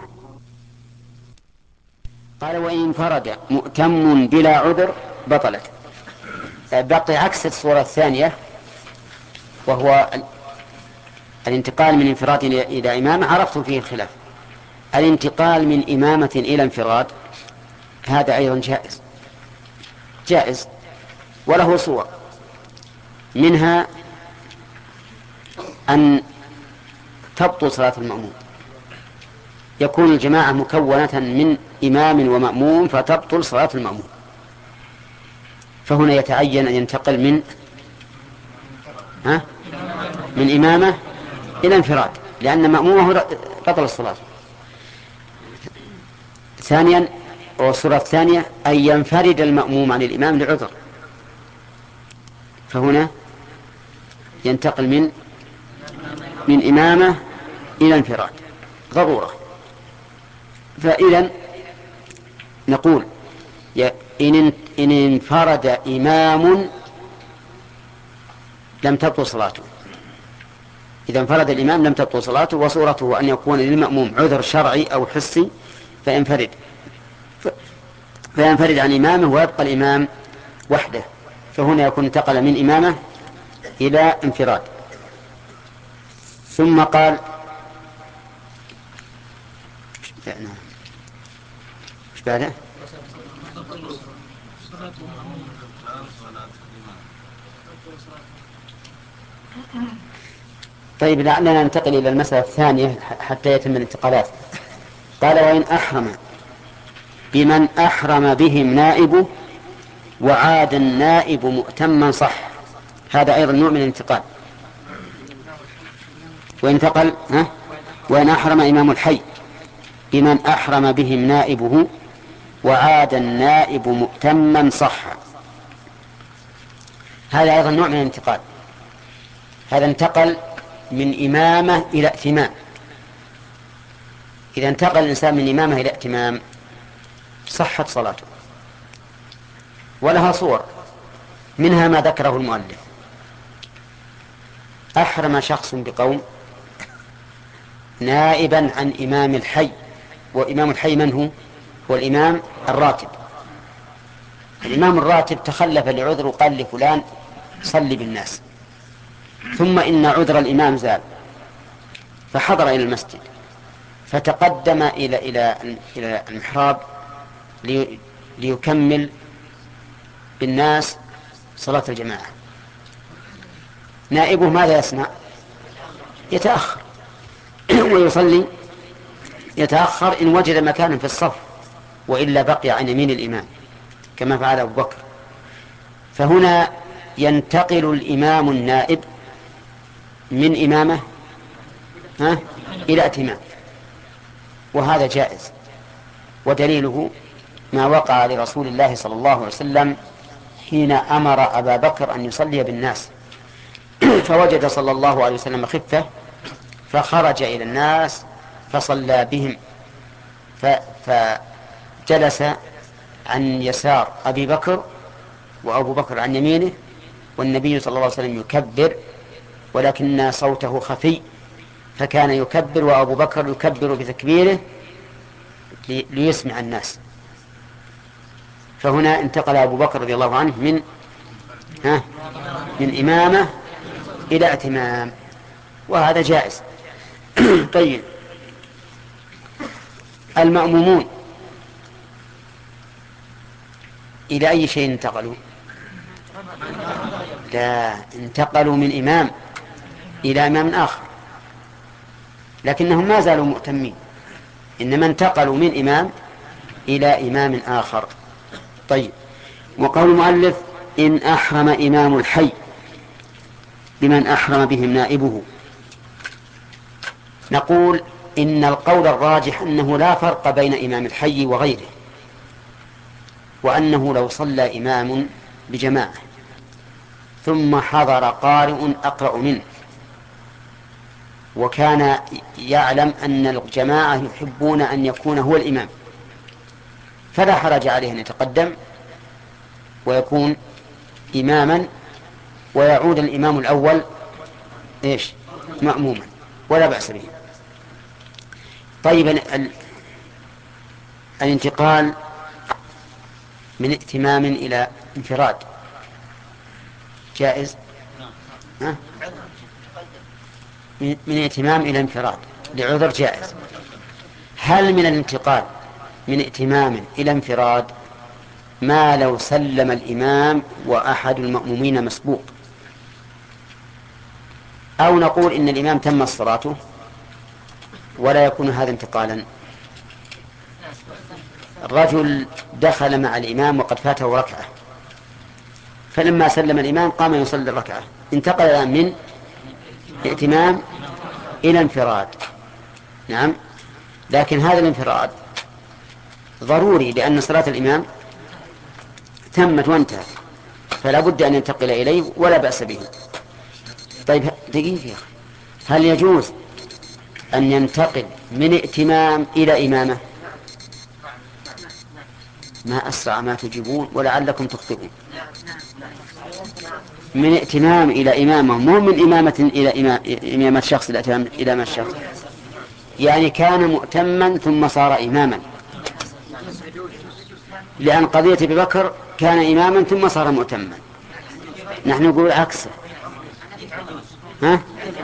S1: قال وإن انفرد مؤتم بلا عذر بطلت. بقي عكس الصورة الثانية وهو الانتقال من انفراد إلى إمامة، عرفتم فيه الخلاف. الانتقال من إمامة إلى انفراد هذا أيضا جائز جائز وله صور، منها أن تبطل صلاة المأموم، يكون الجماعة مكونة من إمام ومأموم فتبطل صلاة المأموم، فهنا يتعين أن ينتقل من ها من إمامة إلى انفراد، لأن مأمومه بطل الصلاة. ثانيا والصورة الثانية أن ينفرد المأموم عن الإمام لعذر، فهنا ينتقل من من إمامة إلى انفراد ضرورة. فإذا نقول إن إن انفرد إمام لم تبطل صلاته، إذا انفرد الإمام لم تبطل صلاته، وصورته أن يكون للمأموم عذر شرعي أو حسي فينفرد فينفرد عن إمامه ويبقى الإمام وحده، فهنا يكون انتقل من إمامة إلى انفراد. ثم قال ايش بعده؟ طيب لعلنا ننتقل إلى المسألة الثانية حتى يتم الانتقالات. قال وإن أحرم بمن أحرم بهم نائبه وعاد النائب مؤتما صح، هذا أيضا نوع من الانتقال. وانتقل ها وإن أحرم إمام الحي بمن أحرم بهم نائبه وعاد النائب مؤتما صح، هذا أيضا نوع من الانتقال. هذا انتقل من إمامة إلى ائتمام. إذا انتقل الإنسان من إمامة إلى ائتمام صحت صلاته، ولها صور، منها ما ذكره المؤلف. أحرم شخص بقوم نائبا عن إمام الحي، وإمام الحي من هو؟ هو الإمام الراتب. الإمام الراتب تخلف لعذر وقال لفلان صلي بالناس، ثم إن عذر الإمام زال فحضر إلى المسجد فتقدم إلى إلى إلى المحراب لي ليكمل بالناس صلاة الجماعة. نائبه ماذا يصنع؟ يتأخر ويصلي يتأخر إن وجد مكانا في الصف، وإلا بقي عن يمين الإمام كما فعل أبو بكر. فهنا ينتقل الإمام النائب من إمامة ها إلى ائتمام، وهذا جائز، ودليله ما وقع لرسول الله صلى الله عليه وسلم حين أمر أبا بكر أن يصلي بالناس فوجد صلى الله عليه وسلم خفة فخرج إلى الناس فصلى بهم، فجلس عن يسار أبي بكر وأبو بكر عن يمينه، والنبي صلى الله عليه وسلم يكبر ولكن صوته خفي، فكان يكبر وأبو بكر يكبر بتكبيره ليسمع الناس. فهنا انتقل أبو بكر رضي الله عنه من ها من إمامة إلى ائتمام، وهذا جائز. طيب المأمومون إلى أي شيء انتقلوا؟ لا، انتقلوا من إمام إلى إمام آخر، لكنهم ما زالوا مؤتمين، إنما انتقلوا من إمام إلى إمام آخر. طيب وقول المؤلف إن أحرم إمام الحي بمن أحرم بهم نائبه، نقول إن القول الراجح أنه لا فرق بين إمام الحي وغيره، وأنه لو صلى إمام بجماعة ثم حضر قارئ أقرأ منه وكان يعلم أن الجماعة يحبون أن يكون هو الإمام، فلا حرج عليه أن يتقدم ويكون إماما ويعود الإمام الأول إيش مأموما ولا بأس به. طيب ال... الانتقال من ائتمام إلى انفراد جائز؟ ها؟ من ائتمام إلى انفراد لعذر جائز. هل من الانتقال من ائتمام إلى انفراد ما لو سلم الإمام وأحد المأمومين مسبوق، أو نقول إن الإمام تم صلاته ولا يكون هذا انتقالا؟ الرجل دخل مع الإمام وقد فاته ركعة، فلما سلم الإمام قام يصلي الركعة، انتقل الآن من ائتمام إلى انفراد. نعم، لكن هذا الانفراد ضروري لأن صلاة الإمام تمت وانتهت، فلا بد أن ينتقل إليه ولا بأس به. طيب دقيقة يا أخي، هل يجوز أن ينتقل من ائتمام إلى إمامة؟ ما أسرع ما تجيبون ولعلكم تخطئون. من ائتمام إلى إمامة، مو من إمامة إلى إمام إمامة شخص إلى إلى إمامة شخص، يعني كان مؤتما ثم صار إماما، لأن قضية أبي بكر كان إماما ثم صار مؤتما، نحن نقول عكسه. ها؟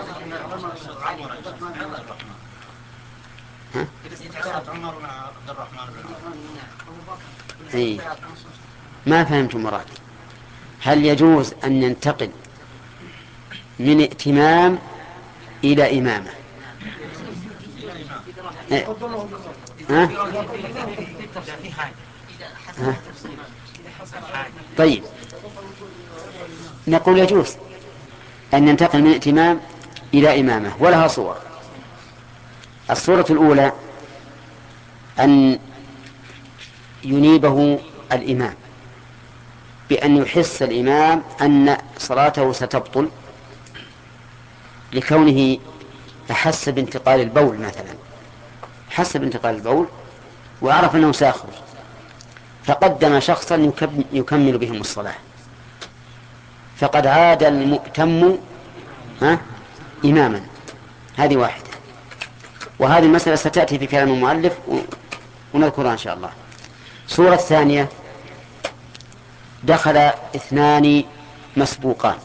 S1: ها؟ أي ما فهمت مراد. هل يجوز أن ينتقل من ائتمام إلى إمامة؟ إيه؟ ها؟ ها؟ طيب نقول يجوز أن ينتقل من ائتمام إلى إمامة، ولها صور. الصورة الأولى أن ينيبه الإمام بأن يحس الإمام أن صلاته ستبطل لكونه أحس بانتقال البول مثلا، حس بانتقال البول وعرف أنه سيخرج فقدم شخصا يكمل بهم الصلاة، فقد عاد المؤتم ها إماما. هذه واحدة، وهذه المسألة ستأتي في كلام المؤلف ونذكرها إن شاء الله. صورة الثانية، دخل اثنان مسبوقان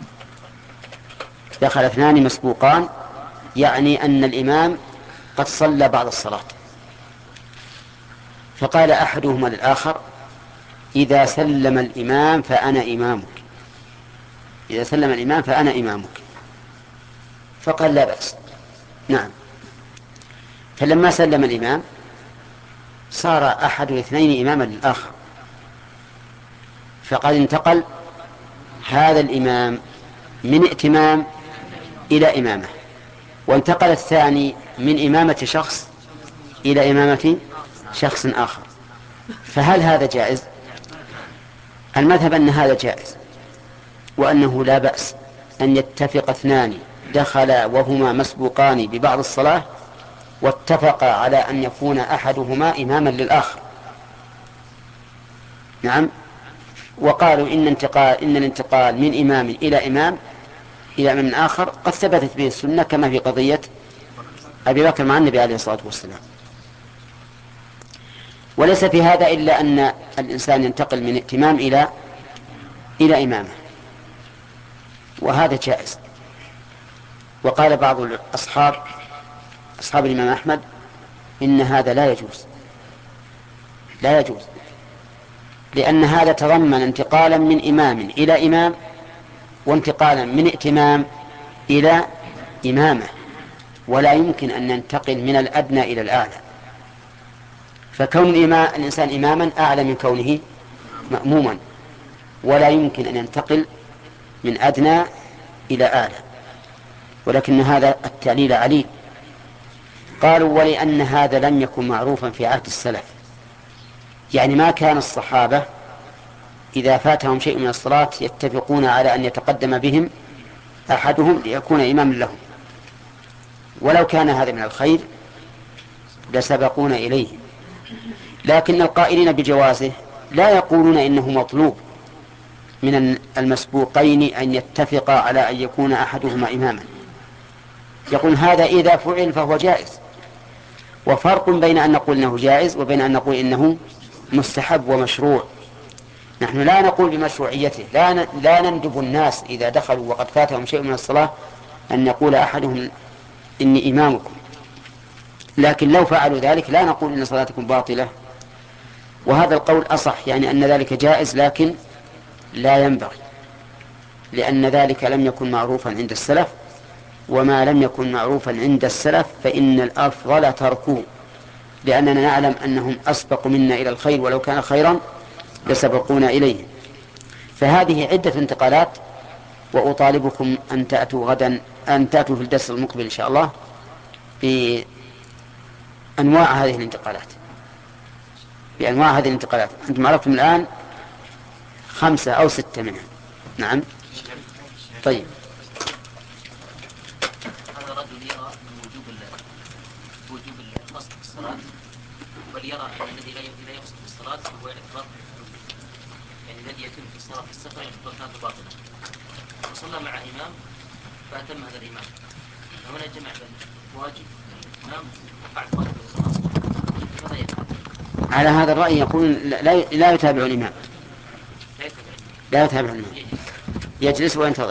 S1: دخل اثنان مسبوقان يعني أن الإمام قد صلى بعد الصلاة، فقال أحدهما للآخر: إذا سلم الإمام فأنا إمامك إذا سلم الإمام فأنا إمامك فقال: لا بأس. نعم. فلما سلم الإمام صار أحد الاثنين إماما للآخر، فقد انتقل هذا الإمام من ائتمام إلى إمامة، وانتقل الثاني من إمامة شخص إلى إمامة شخص آخر. فهل هذا جائز؟ المذهب أن هذا جائز، وأنه لا بأس أن يتفق اثنان دخلا وهما مسبوقان ببعض الصلاة واتفقا على أن يكون أحدهما إماما للآخر. نعم. وقالوا إن انتقال إن الانتقال من إمام إلى إمام إلى إمام آخر قد ثبتت به السنة، كما في قضية أبي بكر مع النبي عليه الصلاة والسلام. وليس في هذا إلا أن الإنسان ينتقل من ائتمام إلى إلى إمامه، وهذا جائز. وقال بعض الأصحاب أصحاب الإمام أحمد إن هذا لا يجوز لا يجوز لأن هذا تضمن انتقالا من إمام إلى إمام وانتقالا من ائتمام إلى إمامة، ولا يمكن أن ننتقل من الأدنى إلى الأعلى. فكون الإنسان إماما أعلى من كونه مأموما، ولا يمكن أن ينتقل من أدنى إلى أعلى، ولكن هذا التعليل عليل. قالوا ولأن هذا لم يكن معروفا في عهد السلف، يعني ما كان الصحابة إذا فاتهم شيء من الصلاة يتفقون على أن يتقدم بهم أحدهم ليكون إماما لهم، ولو كان هذا من الخير لسبقون إليه. لكن القائلين بجوازه لا يقولون إنه مطلوب من المسبوقين أن يتفقا على أن يكون أحدهما إماما، يقول هذا إذا فعل فهو جائز. وفرق بين أن نقول إنه جائز وبين أن نقول إنه مستحب ومشروع. نحن لا نقول بمشروعيته، لا لا نندب الناس إذا دخلوا وقد فاتهم شيء من الصلاة أن يقول أحدهم إني إمامكم، لكن لو فعلوا ذلك لا نقول إن صلاتكم باطلة. وهذا القول أصح، يعني أن ذلك جائز لكن لا ينبغي، لأن ذلك لم يكن معروفا عند السلف، وما لم يكن معروفا عند السلف فإن الأفضل تركوه، لأننا نعلم أنهم أسبق منا إلى الخير، ولو كان خيرا لسبقونا إليه. فهذه عدة انتقالات، وأطالبكم أن تأتوا غدا أن تأتوا في الدرس المقبل إن شاء الله بأنواع هذه الانتقالات بأنواع هذه الانتقالات أنتم عرفتم الآن خمسة أو ستة منها. نعم. طيب.
S6: هذا رجل يرى وجوب وجوب القصد في الصلاة، بل يرى أن الذي لا يقصد في الصلاة هو إفراط في الحدود، يعني الذي يتم في الصلاة في السفر يعتبر كانت باطلة، وصلى مع إمام فأتم هذا الإمام، فهنا جمع بين واجب الإمام وبعد واجب الصلاة. ماذا يفعل؟
S1: على هذا الرأي يقول لا لا يتابع الإمام، لا يتابع الإمام، يجلس وينتظر.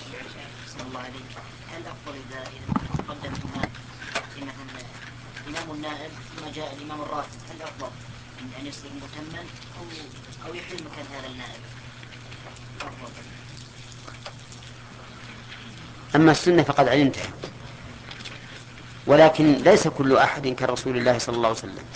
S2: هل أفضل إذا قدم الإمام مثلا إمام النائب ثم جاء الإمام الراتب، هل أفضل أن يصير متما أو أو يحل مكان هذا النائب؟ أفضل.
S1: أما السنة فقد علمتها، ولكن ليس كل أحد كرسول الله صلى الله عليه وسلم.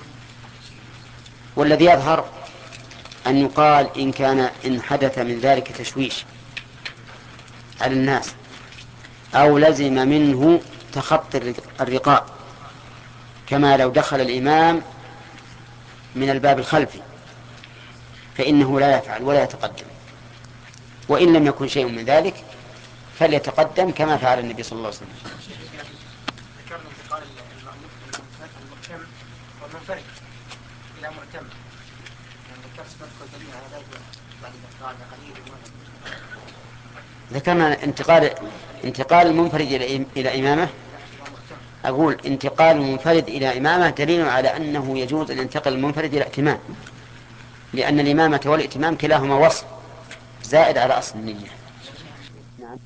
S1: والذي يظهر أن يقال إن كان إن حدث من ذلك تشويش على الناس أو لزم منه تخطي الرقاب، كما لو دخل الإمام من الباب الخلفي، فإنه لا يفعل ولا يتقدم، وإن لم يكن شيء من ذلك فليتقدم كما فعل النبي صلى الله عليه وسلم.
S4: ذكرنا انتقال المرتم والمنفرد إلى مرتم،
S1: ذكرنا انتقال انتقال المنفرد إلى إمامة. أقول انتقال المنفرد إلى إمامة دليل على أنه يجوز أن ينتقل المنفرد إلى ائتمام، لأن الإمامة والائتمام كلاهما وصف زائد على أصل النية. نعم.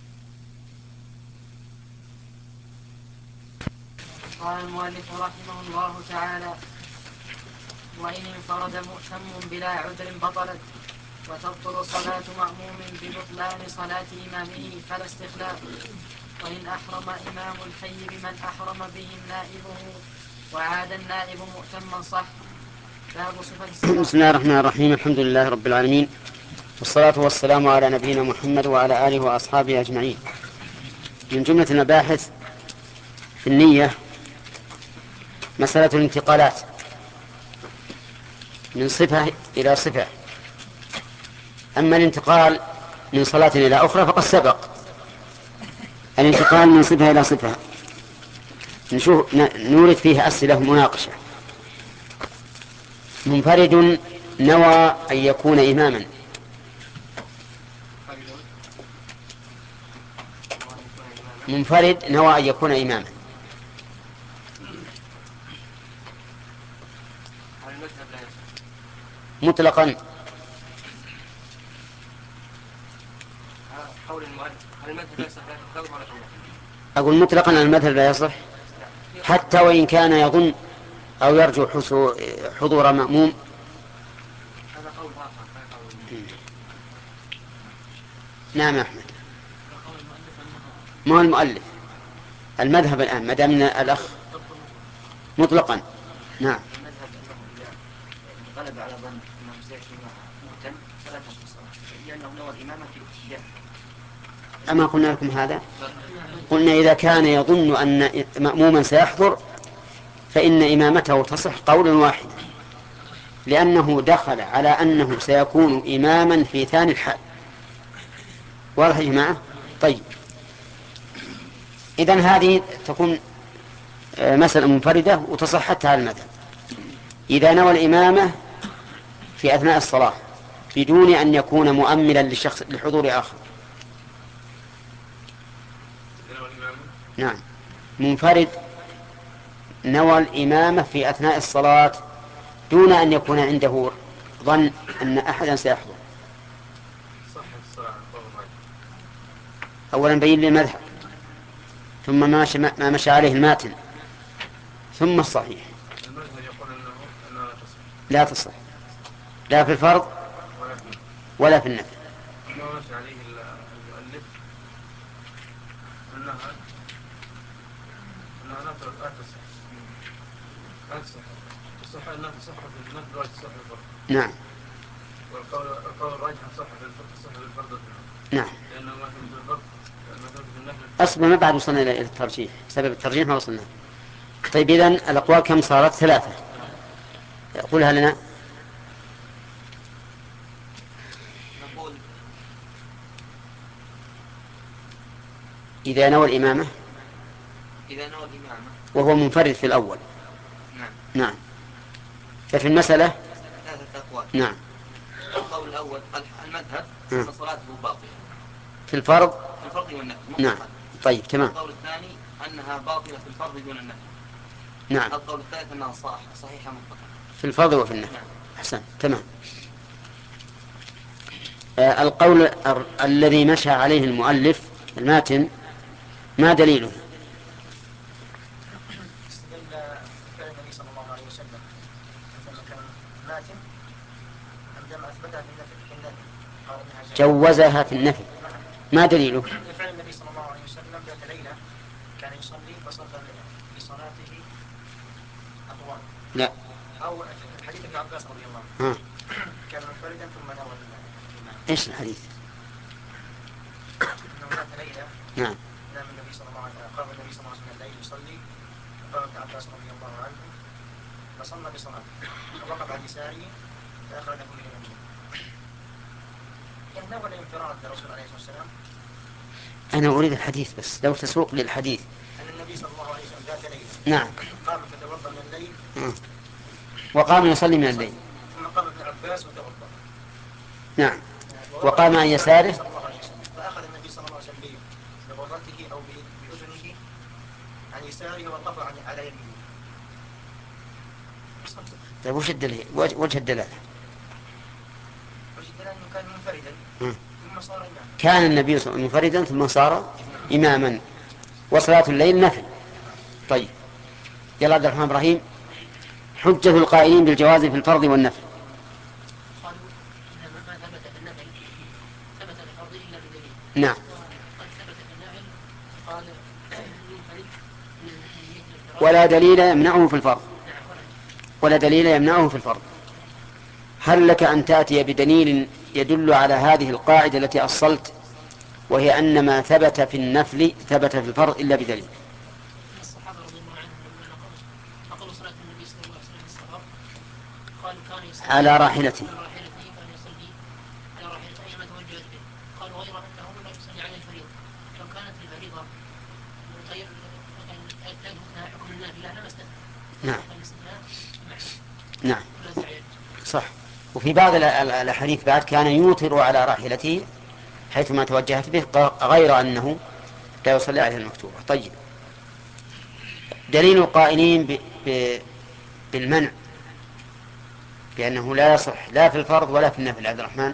S7: قال المؤلف رحمه الله تعالى: وإن انفرد مؤتم بلا عذر بطلت، وتبطل صلاة مأموم ببطلان صلاة إمامه فلا استخلاف. وإن أحرم إمام الحي بمن أحرم به نائبه وعاد النائب مؤتما صح. باب صفة الصلاة.
S1: بسم الله الرحمن الرحيم، الحمد لله رب العالمين، والصلاة والسلام على نبينا محمد وعلى آله وأصحابه أجمعين. من جملة المباحث في النية مسألة الانتقالات من صفة إلى صفة. أما الانتقال من صلاة إلى أخرى فقد سبق. الانتقال من صفة إلى صفة نشوف نورد فيه أسئلة مناقشة. منفرد نوى أن يكون إماما، منفرد نوى أن يكون إماما، مطلقا. أقول مطلقا المذهب لا يصح، حتى وإن كان يظن أو يرجو حضور مأموم. نعم يا أحمد، ما هو المؤلف المذهب الآن ما دام الأخ مطلقا. نعم.
S2: غلب على ظن أنه سيكون مهتم فلا تنقص الصلاة، لأنه نوى الإمامة في الابتداء.
S1: أما قلنا لكم هذا؟ قلنا إذا كان يظن أن مأموما سيحضر فإن إمامته تصح قولا واحدا، لأنه دخل على أنه سيكون إماما في ثاني الحال. واضح يا جماعة؟ طيب، إذن هذه تكون مسألة منفردة وتصح حتى على المذهب. إذا نوى الإمامة في أثناء الصلاة بدون أن يكون مؤملا لشخص لحضور آخر. نعم، منفرد نوى الإمامة في أثناء الصلاة دون أن يكون عنده ظن أن أحدا سيحضر. أولا بين لي المذهب، ثم ما مشى, ما مشى عليه الماتن، ثم الصحيح.
S3: المذهب يقول أنه أنها تصح.
S1: لا تصح، لا في الفرض ولا في النفل.
S3: ما مشى عليه المؤلف أنها أنها لا تصح. لا تصح. تصح أنها تصح في النفل ولا تصح في الفرض.
S1: نعم.
S3: والقول القول الراجح تصح في الفرض تصح في الفرض.
S1: نعم.
S3: لأنه ما في الفرض ما في النفل.
S1: أصلا ما بعد وصلنا إلى الترجيح، سبب الترجيح ما وصلنا. طيب، إذن الأقوال كم صارت؟ ثلاثة. قولها لنا.
S6: نقول
S1: إذا نوى الإمامة
S6: إذا نوى الإمامة
S1: وهو منفرد في الأول.
S6: نعم.
S1: نعم. ففي المسألة
S6: ثلاثة أقوال.
S1: نعم.
S6: القول الأول المذهب
S1: نعم.
S6: أن صلاته باطلة
S1: في الفرض.
S6: في الفرض والنفل.
S1: نعم. طيب، تمام.
S6: القول الثاني أنها باطلة في الفرض دون النفل.
S1: نعم.
S6: القول الثالث أنها صح صحيحة مطلقا
S1: في الفرض وفي النفل.
S6: نعم.
S1: أحسن، تمام. آه القول ال- الذي مشى عليه المؤلف الماتن ما دليله؟
S2: استدل فعل النبي صلى الله عليه وسلم عندما كان ماتم عندما اثبتها في النفل في النفل قال انها جائزة.
S1: جوزها في النفل، ما دليله؟
S2: فعل النبي صلى الله عليه وسلم ذات ليله كان يصلي فصلى لصلاته اطوال.
S1: لا.
S2: او حديث ابن عباس رضي الله عنه
S1: ها.
S2: كان منفردا ثم نوى الامام.
S1: إيش الحديث؟
S2: انه ذات ليله
S1: نعم.
S2: نام النبي صلى الله عليه وسلم قام النبي صلى الله عليه وسلم الليل يصلي فقام ابن عباس رضي الله عنه فصلى بصلاته فوقف عن يساره فاخرجه من اليمين. ان نوى الانفراد للرسول عليه الصلاه والسلام
S1: أنا أريد الحديث بس، لو تسوق للحديث.
S2: ان النبي صلى الله عليه وسلم ذات ليله
S1: نعم.
S2: قام فتوضا من الليل
S1: م. وقام يصلي من الليل.
S2: ثم قام ابن عباس وتوضا.
S1: نعم. وقام عن يساره.
S2: صلى الله عليه وسلم فاخذ النبي صلى الله عليه وسلم بغرته او باذنه عن يساره ووقف على يمينه.
S1: طيب، وش الدليل؟ وجه الدلالة؟
S2: وجد انه كان منفردا
S1: م.
S2: ثم صار اماما.
S1: كان النبي صلى الله عليه وسلم منفردا ثم صار إماما، وصلاة الليل نفل. طيب، يلا عبد الرحمن إبراهيم، حجة القائلين بالجواز في الفرض والنفل.
S4: قالوا إن ما ثبت في النفل ثبت في الفرض إلا بدليل.
S1: نعم.
S4: قد ثبت في النفل قال المنفرد
S1: ولا دليل يمنعه في الفرض. ولا دليل يمنعه في الفرض. هل لك أن تأتي بدليل يدل على هذه القاعدة التي أصلت، وهي أن ما ثبت في النفل ثبت في الفرض إلا بدليل؟
S4: الصحابة رضي الله عنهم لما نقلوا نقلوا صلاة النبي صلى الله عليه وسلم في السفر قالوا كان يصلي
S1: على راحلته.
S4: على راحلته كان يصلي على راحلته أيما توجهت به. قالوا غير أنه لا يصلي على الفريضة. لو كانت الفريضة غير لها حكم النافلة لما استثنى.
S1: نعم.
S4: الاستثناء
S1: نعم.
S4: ولا تعيد.
S1: صح. وفي بعض ال- ال- الأحاديث بعد كان يوتر على راحلته حيثما توجهت به، ق- غير أنه لا يصلي عليها المكتوبة. طيب، دليل القائلين ب... ب... بالمنع بأنه لا يصح لا في الفرض ولا في النفل. عبد الرحمن.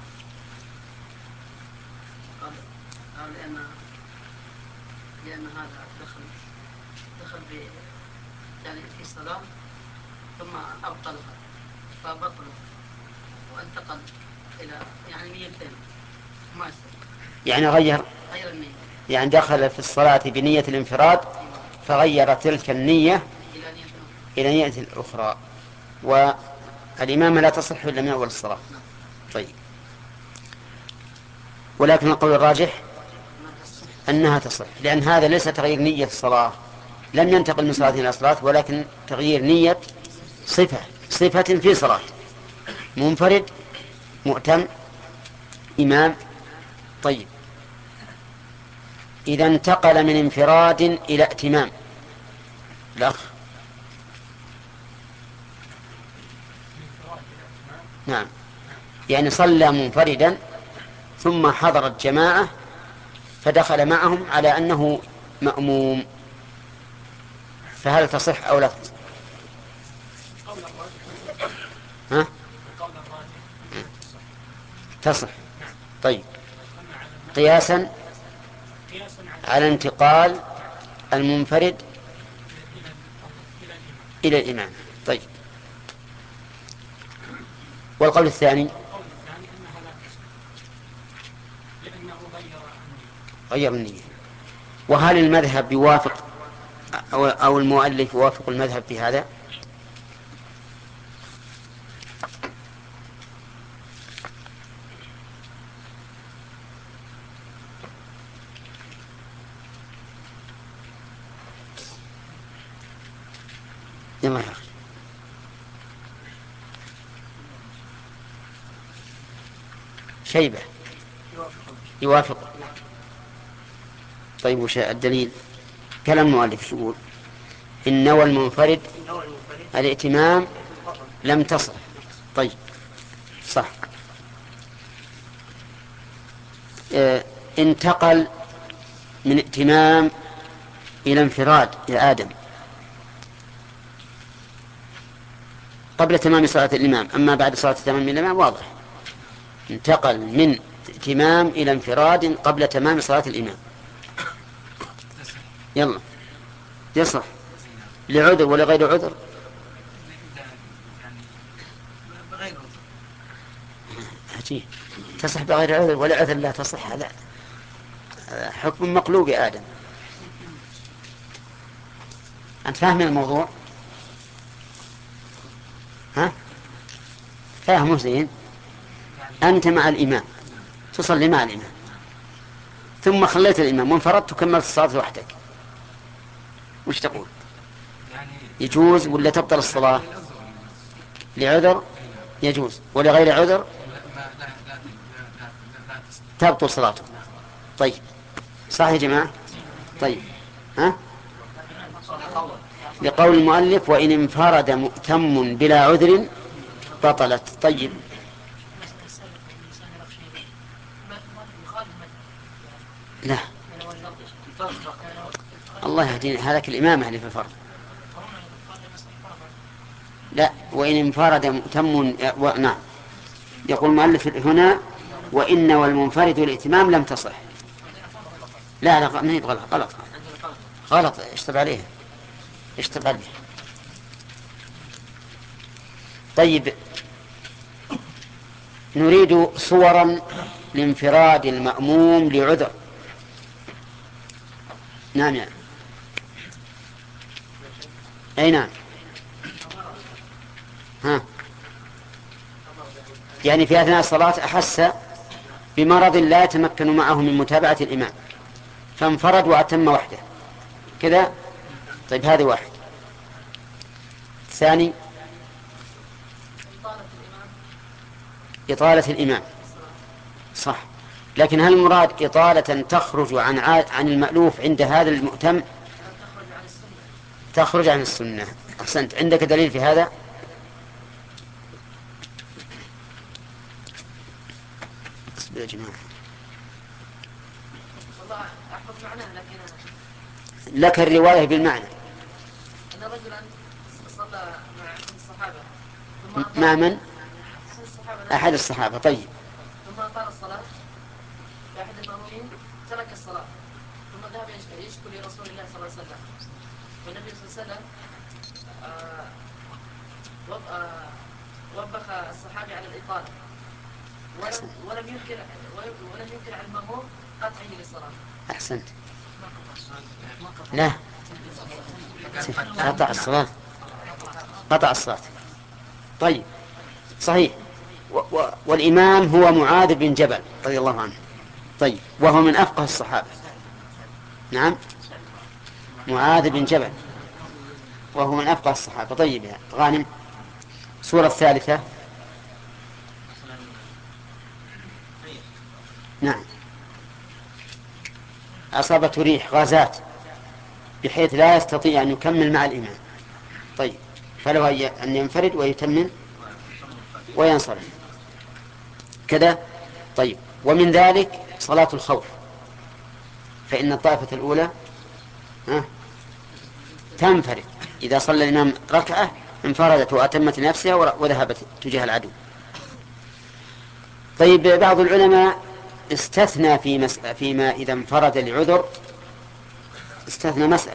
S8: قال قال لأن لأن هذا دخل دخل ب يعني في صلاة ثم أبطلها فبطلت وانتقل إلى يعني نيتين ما يصير
S1: يعني غير
S8: غير النية
S1: يعني دخل في الصلاة بنية الانفراد فغير تلك النية
S8: إلى نية أخرى.
S1: إلى نية أخرى، والإمامة لا تصح إلا من أول الصلاة. طيب، ولكن القول الراجح أنها تصح، لأن هذا ليس تغيير نية الصلاة، لم ينتقل من صلاة إلى صلاة، ولكن تغيير نية صفة صفة في صلاة. منفرد، مؤتم، إمام. طيب، إذا انتقل من انفراد إلى ائتمام، الأخ. نعم، يعني صلى منفردا ثم حضرت جماعة فدخل معهم على أنه مأموم، فهل تصح أو لا تصح؟ ها؟ تصح. طيب، قياسا على انتقال المنفرد إلى الإمام. طيب، والقول الثاني غير النية. وهل المذهب يوافق أو المؤلف يوافق المذهب في هذا؟ يلا يا أخي. شيبة يوافق. طيب، وش الدليل؟ كلام المؤلف شو يقول؟ إن نوى المنفرد الائتمام لم تصح. طيب، صح. اه انتقل من ائتمام إلى انفراد يا آدم قبل تمام صلاة الإمام، أما بعد صلاة تمام الإمام واضح. انتقل من ائتمام إلى انفراد قبل تمام صلاة الإمام. يلا، يصح لعذر ولا غير عذر؟ عجيب، تصح بغير عذر ولا عذر لا تصح. هذا حكم مقلوب يا آدم. أنت فاهم الموضوع؟ ها؟ فاهمه زين؟ أنت مع الإمام تصلي مع الإمام، ثم خليت الإمام وانفردت وكملت الصلاة وحدك، وش تقول؟ يجوز ولا تبطل الصلاة؟ لعذر يجوز، ولغير عذر تبطل صلاته. طيب، صح يا جماعة؟ طيب، ها؟ لقول المؤلف وإن انفرد مؤتم بلا عذر بطلت. طيب، لا، الله يهدينا، هذاك الإمامة اللي في الفرض. لا، وإن انفرد مؤتم و... نعم، يقول المؤلف هنا وإن والمنفرد الائتمام لم تصح. لا لا، ما هي غلط غلط غلط، اشتب عليها اشتب عليها. طيب، نريد صورا لانفراد المأموم لعذر. نعم يعني. أي نعم. ها، يعني في أثناء الصلاة أحس بمرض لا يتمكن معه من متابعة الإمام فانفرد وأتم وحده كذا. طيب، هذا واحد. ثاني، إطالة الإمام. صح، لكن هل المراد إطالة تخرج عن عن المألوف عند هذا المؤتم؟ تخرج عن السنة. أحسنت، عندك دليل في هذا؟ يا جماعة لك الرواية بالمعنى.
S8: أن رجلا صلى مع الصحابة
S1: مع من؟ أحد الصحابة. طيب،
S8: ثم أطال الصلاة لأحد المأمومين ترك الصلاة ثم ذهب يشكو لرسول الله صلى الله عليه وسلم، والنبي صلى الله عليه وسلم وبخ الصحابي على الإطالة ولم ولم ينكر ولم ينكر على المأموم قطعه للصلاة.
S1: أحسنت. لا، قطع الصلاة، قطع الصلاة. طيب، صحيح. و و والإمام هو معاذ بن جبل رضي الله عنه. طيب، وهو من أفقه الصحابة. نعم. معاذ بن جبل وهو من أفقه الصحابة. طيب يا غانم. السورة الثالثة. نعم. أصابته ريح غازات بحيث لا يستطيع أن يكمل مع الإمام. طيب فله أن ينفرد ويتمم وينصرف كذا. طيب ومن ذلك صلاة الخوف، فإن الطائفة الأولى ها تنفرد إذا صلى الإمام ركعة انفردت وأتمت نفسها وذهبت تجاه العدو. طيب بعض العلماء استثنى في مسألة فيما إذا انفرد لعذر، استثنى مسألة.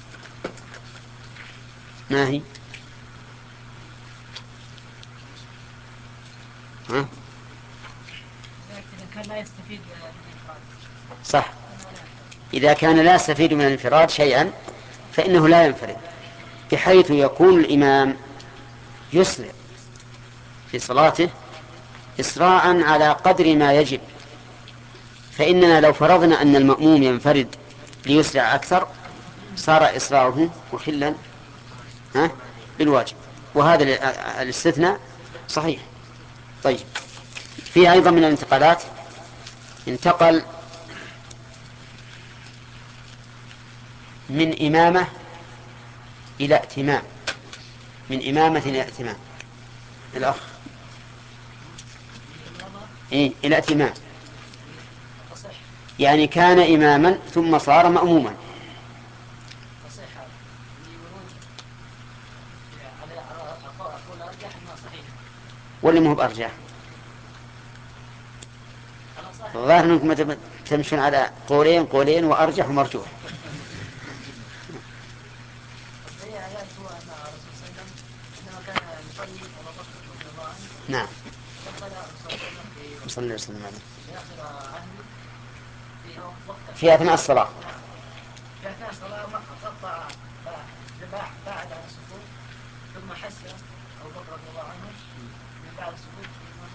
S1: ما هي؟ ها؟
S8: إذا كان لا يستفيد من الانفراد.
S1: صح، إذا كان لا يستفيد من الانفراد شيئا فإنه لا ينفرد، بحيث يكون الإمام يسرع في صلاته إسراعا على قدر ما يجب. فإننا لو فرضنا أن المأموم ينفرد ليسرع أكثر صار إسراعه مخلا ها بالواجب، وهذا الاستثناء صحيح. طيب في أيضا من الانتقالات انتقل من إمامة إلى ائتمام، من إمامة إلى ائتمام. الأخ إيه إلى ائتمام، يعني كان إماما ثم صار مأموما. ولا مو بأرجح؟ الظاهر أنكم تمشون على قولين قولين وأرجح ومرجوح. نعم صلى الله عليه وسلم في أثناء الصلاة
S8: في أثناء الصلاة قطع بعد عن السكوت ثم حس أو بكر رضي الله عنه من بعد السكوت.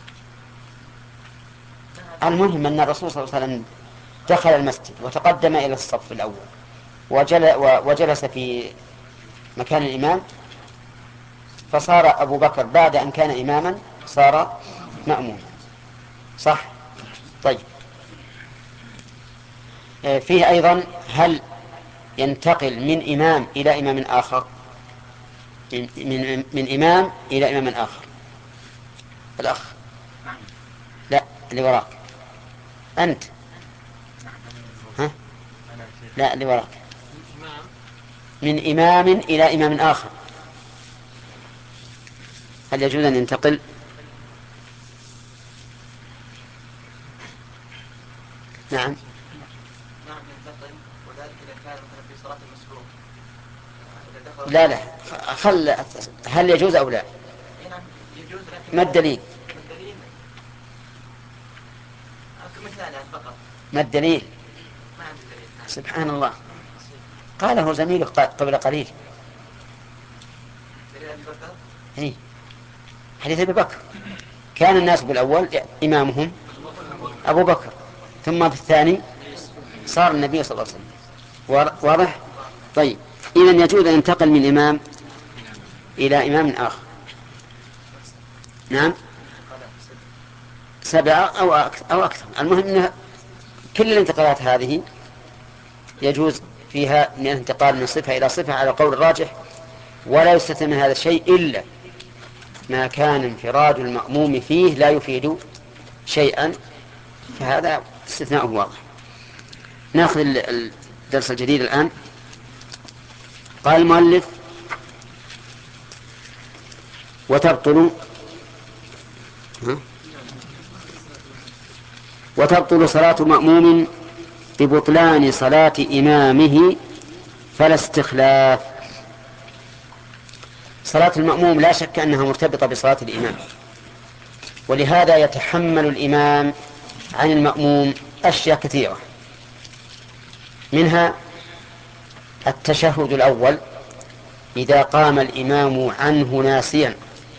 S1: المهم أن الرسول صلى الله عليه وسلم دخل المسجد وتقدم إلى الصف الأول وجل وجلس في مكان الإمام، فصار أبو بكر بعد أن كان إماما صار مأموما. صح؟ طيب فيه أيضا هل ينتقل من إمام إلى إمام آخر؟ من, من, من إمام إلى إمام آخر. الأخ لا اللي وراك أنت ها؟ لا اللي وراك من إمام إلى إمام آخر هل يجوز أن ينتقل؟ نعم لا لا خل هل يجوز أو لا؟ ما الدليل؟ ما الدليل؟ سبحان الله، قاله زميله قبل قليل. إيه؟ حديث أبي بكر كان الناس بالأول إمامهم أبو بكر ثم بالثاني صار النبي صلى الله عليه وسلم. واضح؟ طيب إذن يجوز أن ينتقل من إمام إلى إمام آخر. نعم سبعة أو أو أكثر. المهم أن كل الانتقالات هذه يجوز فيها من الانتقال من صفة إلى صفة على قول الراجح، ولا يستثنى من هذا الشيء إلا ما كان انفراد المأموم فيه لا يفيد شيئا، فهذا استثناء واضح. نأخذ الدرس الجديد الآن. قال المؤلف وتبطل ها؟ وتبطل صلاة مأموم ببطلان صلاة إمامه فلا استخلاف. صلاة المأموم لا شك أنها مرتبطة بصلاة الإمام، ولهذا يتحمل الإمام عن المأموم أشياء كثيرة، منها التشهد الأول إذا قام الإمام عنه ناسيا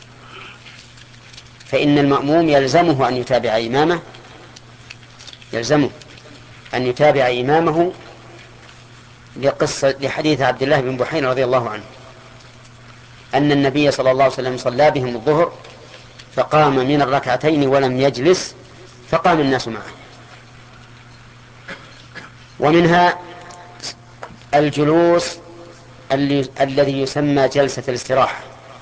S1: فإن المأموم يلزمه أن يتابع إمامه يلزمه أن يتابع إمامه لقصة لحديث عبد الله بن بحيرة رضي الله عنه أن النبي صلى الله عليه وسلم صلى بهم الظهر فقام من الركعتين ولم يجلس فقام الناس معه. ومنها الجلوس الذي يسمى جلسة الاستراحة،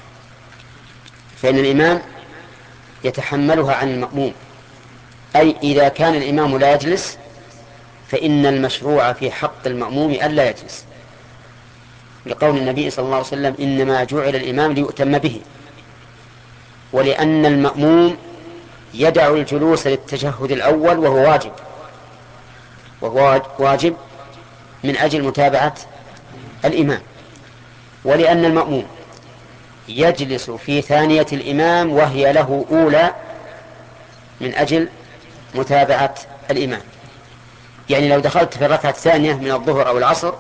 S1: فإن الإمام يتحملها عن المأموم، أي إذا كان الإمام لا يجلس فإن المشروع في حق المأموم ألا يجلس، لقول النبي صلى الله عليه وسلم إنما جعل الإمام ليؤتم به، ولأن المأموم يدع الجلوس للتشهد الأول وهو واجب وهو واجب من أجل متابعة الإمام، ولأن المأموم يجلس في ثانية الإمام وهي له أولى من أجل متابعة الإمام. يعني لو دخلت في الركعة الثانية من الظهر أو العصر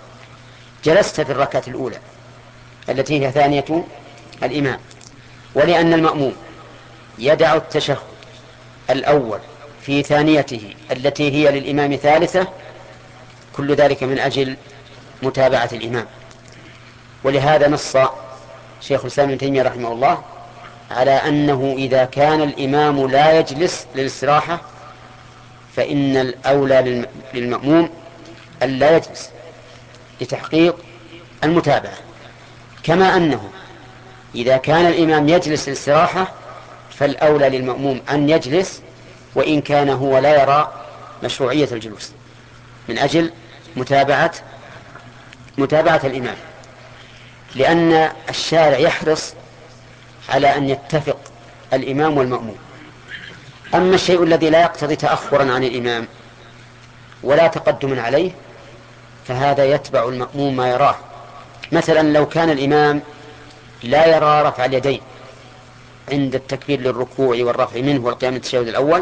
S1: جلست في الركعة الأولى التي هي ثانية الإمام، ولأن المأموم يدع التشهد الأول في ثانيته التي هي للإمام ثالثة، كل ذلك من أجل متابعة الإمام. ولهذا نص شيخ الإسلام ابن تيمية رحمه الله على أنه إذا كان الإمام لا يجلس للاستراحة فإن الأولى للمأموم ألا يجلس لتحقيق المتابعة، كما أنه إذا كان الإمام يجلس للاستراحة فالأولى للمأموم أن يجلس وإن كان هو لا يرى مشروعية الجلوس من أجل متابعة متابعة الإمام، لأن الشارع يحرص على أن يتفق الإمام والمأموم. أما الشيء الذي لا يقتضي تأخرا عن الإمام ولا تقدما عليه فهذا يتبع المأموم ما يراه. مثلا لو كان الإمام لا يرى رفع اليدين عند التكبير للركوع والرفع منه والقيام للتشهد الأول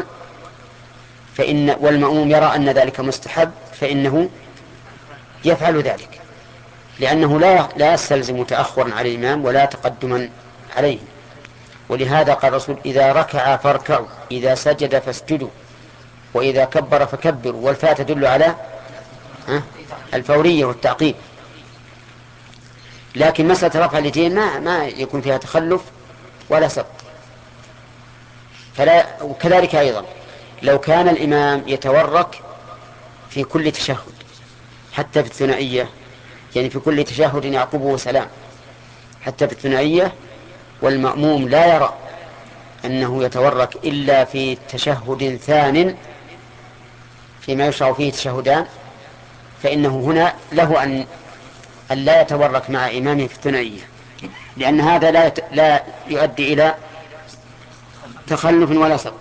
S1: فإن والمأموم يرى أن ذلك مستحب فإنه يفعل ذلك، لأنه لا لا يستلزم تأخرا على الإمام ولا تقدما عليه. ولهذا قال الرسول إذا ركع فاركعوا، إذا سجد فاسجدوا، وإذا كبر فكبروا، والفاء تدل على الفورية والتعقيب. لكن مسألة رفع اليدين ما ما يكون فيها تخلف ولا سبق. فلا وكذلك أيضا لو كان الإمام يتورك في كل تشهد حتى في الثنائية، يعني في كل تشهد يعقبه سلام حتى في الثنائية، والمأموم لا يرى أنه يتورك إلا في تشهد ثان فيما يشرع فيه تشهدان، فإنه هنا له أن أن لا يتورك مع إمامه في الثنائية، لأن هذا لا يت... لا يؤدي إلى تخلف ولا سبق.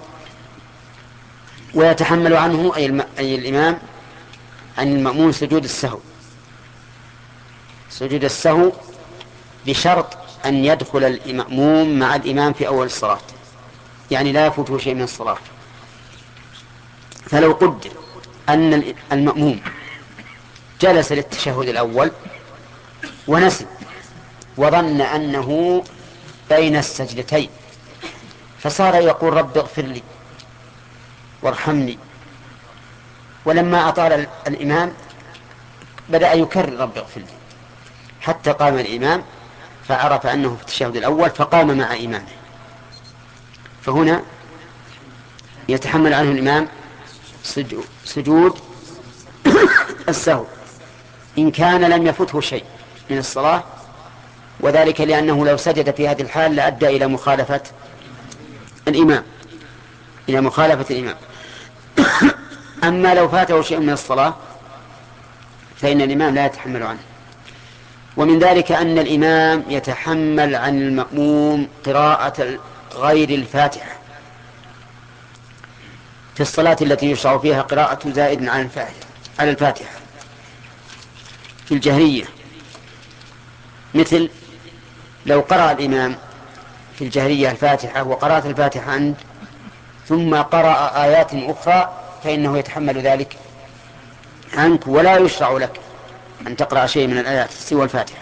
S1: ويتحمل عنه أي, الم... أي الإمام عن المأموم سجود السهو، سجود السهو بشرط أن يدخل المأموم مع الإمام في أول الصلاة، يعني لا يفوته شيء من الصلاة. فلو قدر أن المأموم جلس للتشهد الأول ونسي وظن أنه بين السجدتين فصار يقول رب اغفر لي وارحمني، ولما أطال الإمام بدأ يكرر رب اغفر لي حتى قام الإمام فعرف أنه في التشهد الأول فقام مع إمامه، فهنا يتحمل عنه الإمام سجود السهو إن كان لم يفته شيء من الصلاة، وذلك لأنه لو سجد في هذه الحال لأدى إلى مخالفة الإمام إلى مخالفة الإمام. أما لو فاته شيء من الصلاة فإن الإمام لا يتحمل عنه. ومن ذلك أن الإمام يتحمل عن المأموم قراءة غير الفاتحة في الصلاة التي يشرع فيها قراءة زائد عن على الفاتحة في الجهرية، مثل لو قرأ الإمام في الجهرية الفاتحة وقرأت الفاتحة أنت ثم قرأ آيات أخرى فإنه يتحمل ذلك عنك ولا يشرع لك أن تقرأ شيء من الآيات سوى الفاتحة.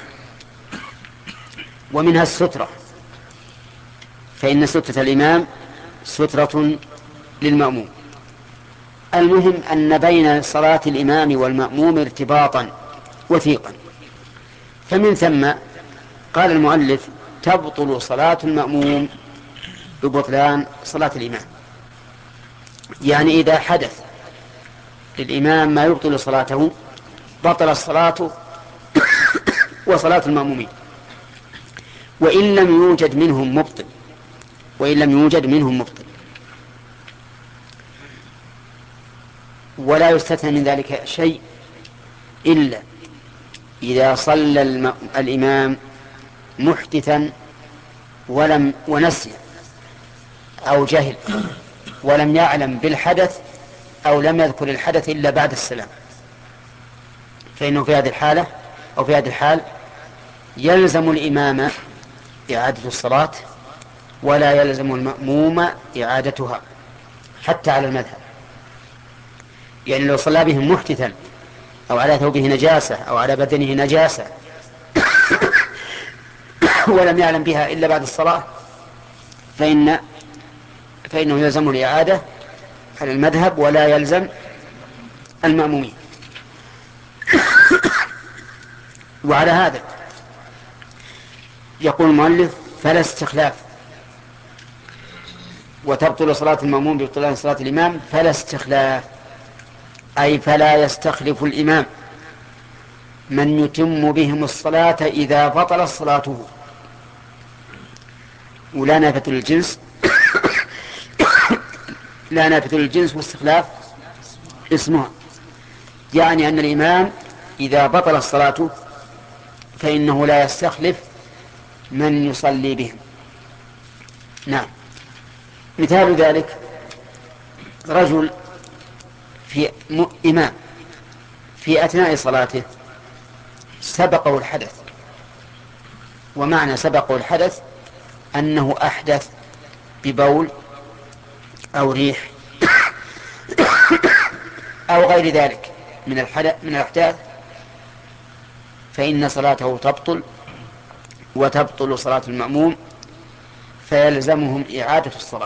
S1: ومنها السترة، فإن سترة الإمام سترة للمأموم. المهم أن بين صلاة الإمام والمأموم ارتباطا وثيقا. فمن ثم قال المؤلف تبطل صلاة المأموم ببطلان صلاة الإمام، يعني إذا حدث للإمام ما يبطل صلاته بطل الصلاة وصلاة المأمومين، وإن لم يوجد منهم مبطل وإن لم يوجد منهم مبطل ولا يستثنى من ذلك شيء إلا إذا صلى الإمام محدثا ولم ونسي أو جهل ولم يعلم بالحدث أو لم يذكر الحدث إلا بعد السلام، فإنه في هذه الحالة أو في هذه الحال يلزم الإمام إعادة الصلاة ولا يلزم المأموم إعادتها حتى على المذهب. يعني لو صلى بهم محدثا أو على ثوبه نجاسة أو على بدنه نجاسة ولم يعلم بها إلا بعد الصلاة فإن فإنه يلزم الإعادة على المذهب ولا يلزم المأمومين. وعلى هذا يقول المؤلف فلا استخلاف، وتبطل صلاة المأموم ببطلان صلاة الإمام فلا استخلاف، أي فلا يستخلف الإمام من يتم بهم الصلاة إذا بطل صلاته. ولا نافة للجنس لا نافة للجنس واستخلاف اسمها، يعني أن الإمام إذا بطل الصلاة فإنه لا يستخلف من يصلي بهم. نعم، مثال ذلك رجل في إمام في أثناء صلاته سبقه الحدث، ومعنى سبقه الحدث أنه أحدث ببول أو ريح أو غير ذلك من الحدث من الأحداث، فإن صلاته تبطل وتبطل صلاة المأموم فيلزمهم إعادة الصلاة.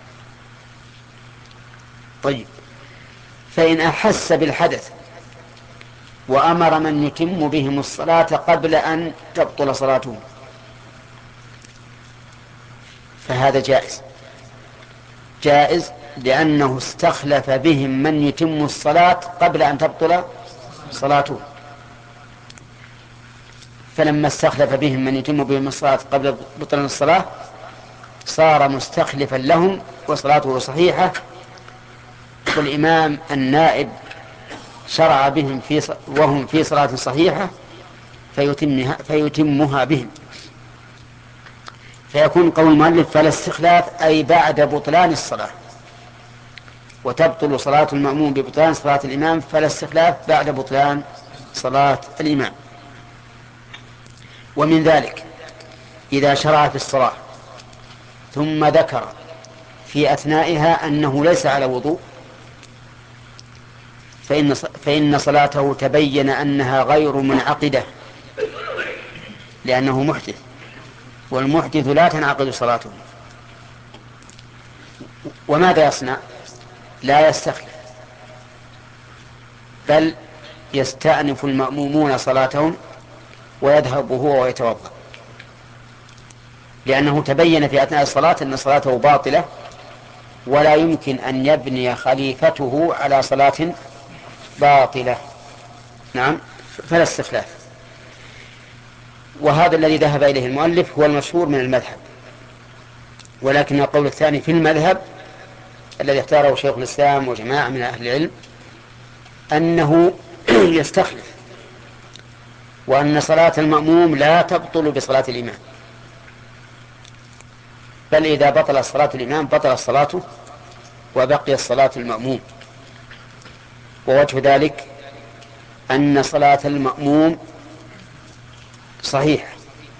S1: طيب، فإن أحس بالحدث وأمر من يتم بهم الصلاة قبل أن تبطل صلاتهم فهذا جائز جائز لأنه استخلف بهم من يتم الصلاة قبل أن تبطل صلاته، فلما استخلف بهم من يتم بهم الصلاة قبل بطلان الصلاة صار مستخلفا لهم وصلاته صحيحة، والإمام النائب شرع بهم في وهم في صلاة صحيحة فيتمها, فيتمها بهم. فيكون قول المؤلف فلا استخلاف أي بعد بطلان الصلاة، وتبطل صلاة المأموم ببطلان صلاة الإمام فلا استخلاف بعد بطلان صلاة الإمام. ومن ذلك إذا شرع في الصلاة ثم ذكر في أثنائها أنه ليس على وضوء فإن فإن صلاته تبين أنها غير منعقدة لأنه محدث، والمحدث لا تنعقد صلاته. وماذا يصنع؟ لا يستخلف، بل يستأنف المأمومون صلاتهم ويذهب هو ويتوضأ، لأنه تبين في أثناء الصلاة أن صلاته باطلة ولا يمكن أن يبني خليفته على صلاة باطلة. نعم، فلا استخلاف. وهذا الذي ذهب إليه المؤلف هو المشهور من المذهب، ولكن القول الثاني في المذهب الذي اختاره شيخ الإسلام وجماعة من أهل العلم أنه يستخلف، وأن صلاة المأموم لا تبطل بصلاة الإمام، بل إذا بطل صلاة الإمام بطل صلاته وبقي الصلاة المأموم. ووجه ذلك أن صلاة المأموم صحيح،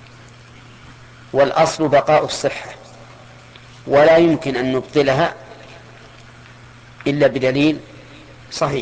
S1: والأصل بقاء الصحة، ولا يمكن أن نبطلها إلا بدليل صحيح.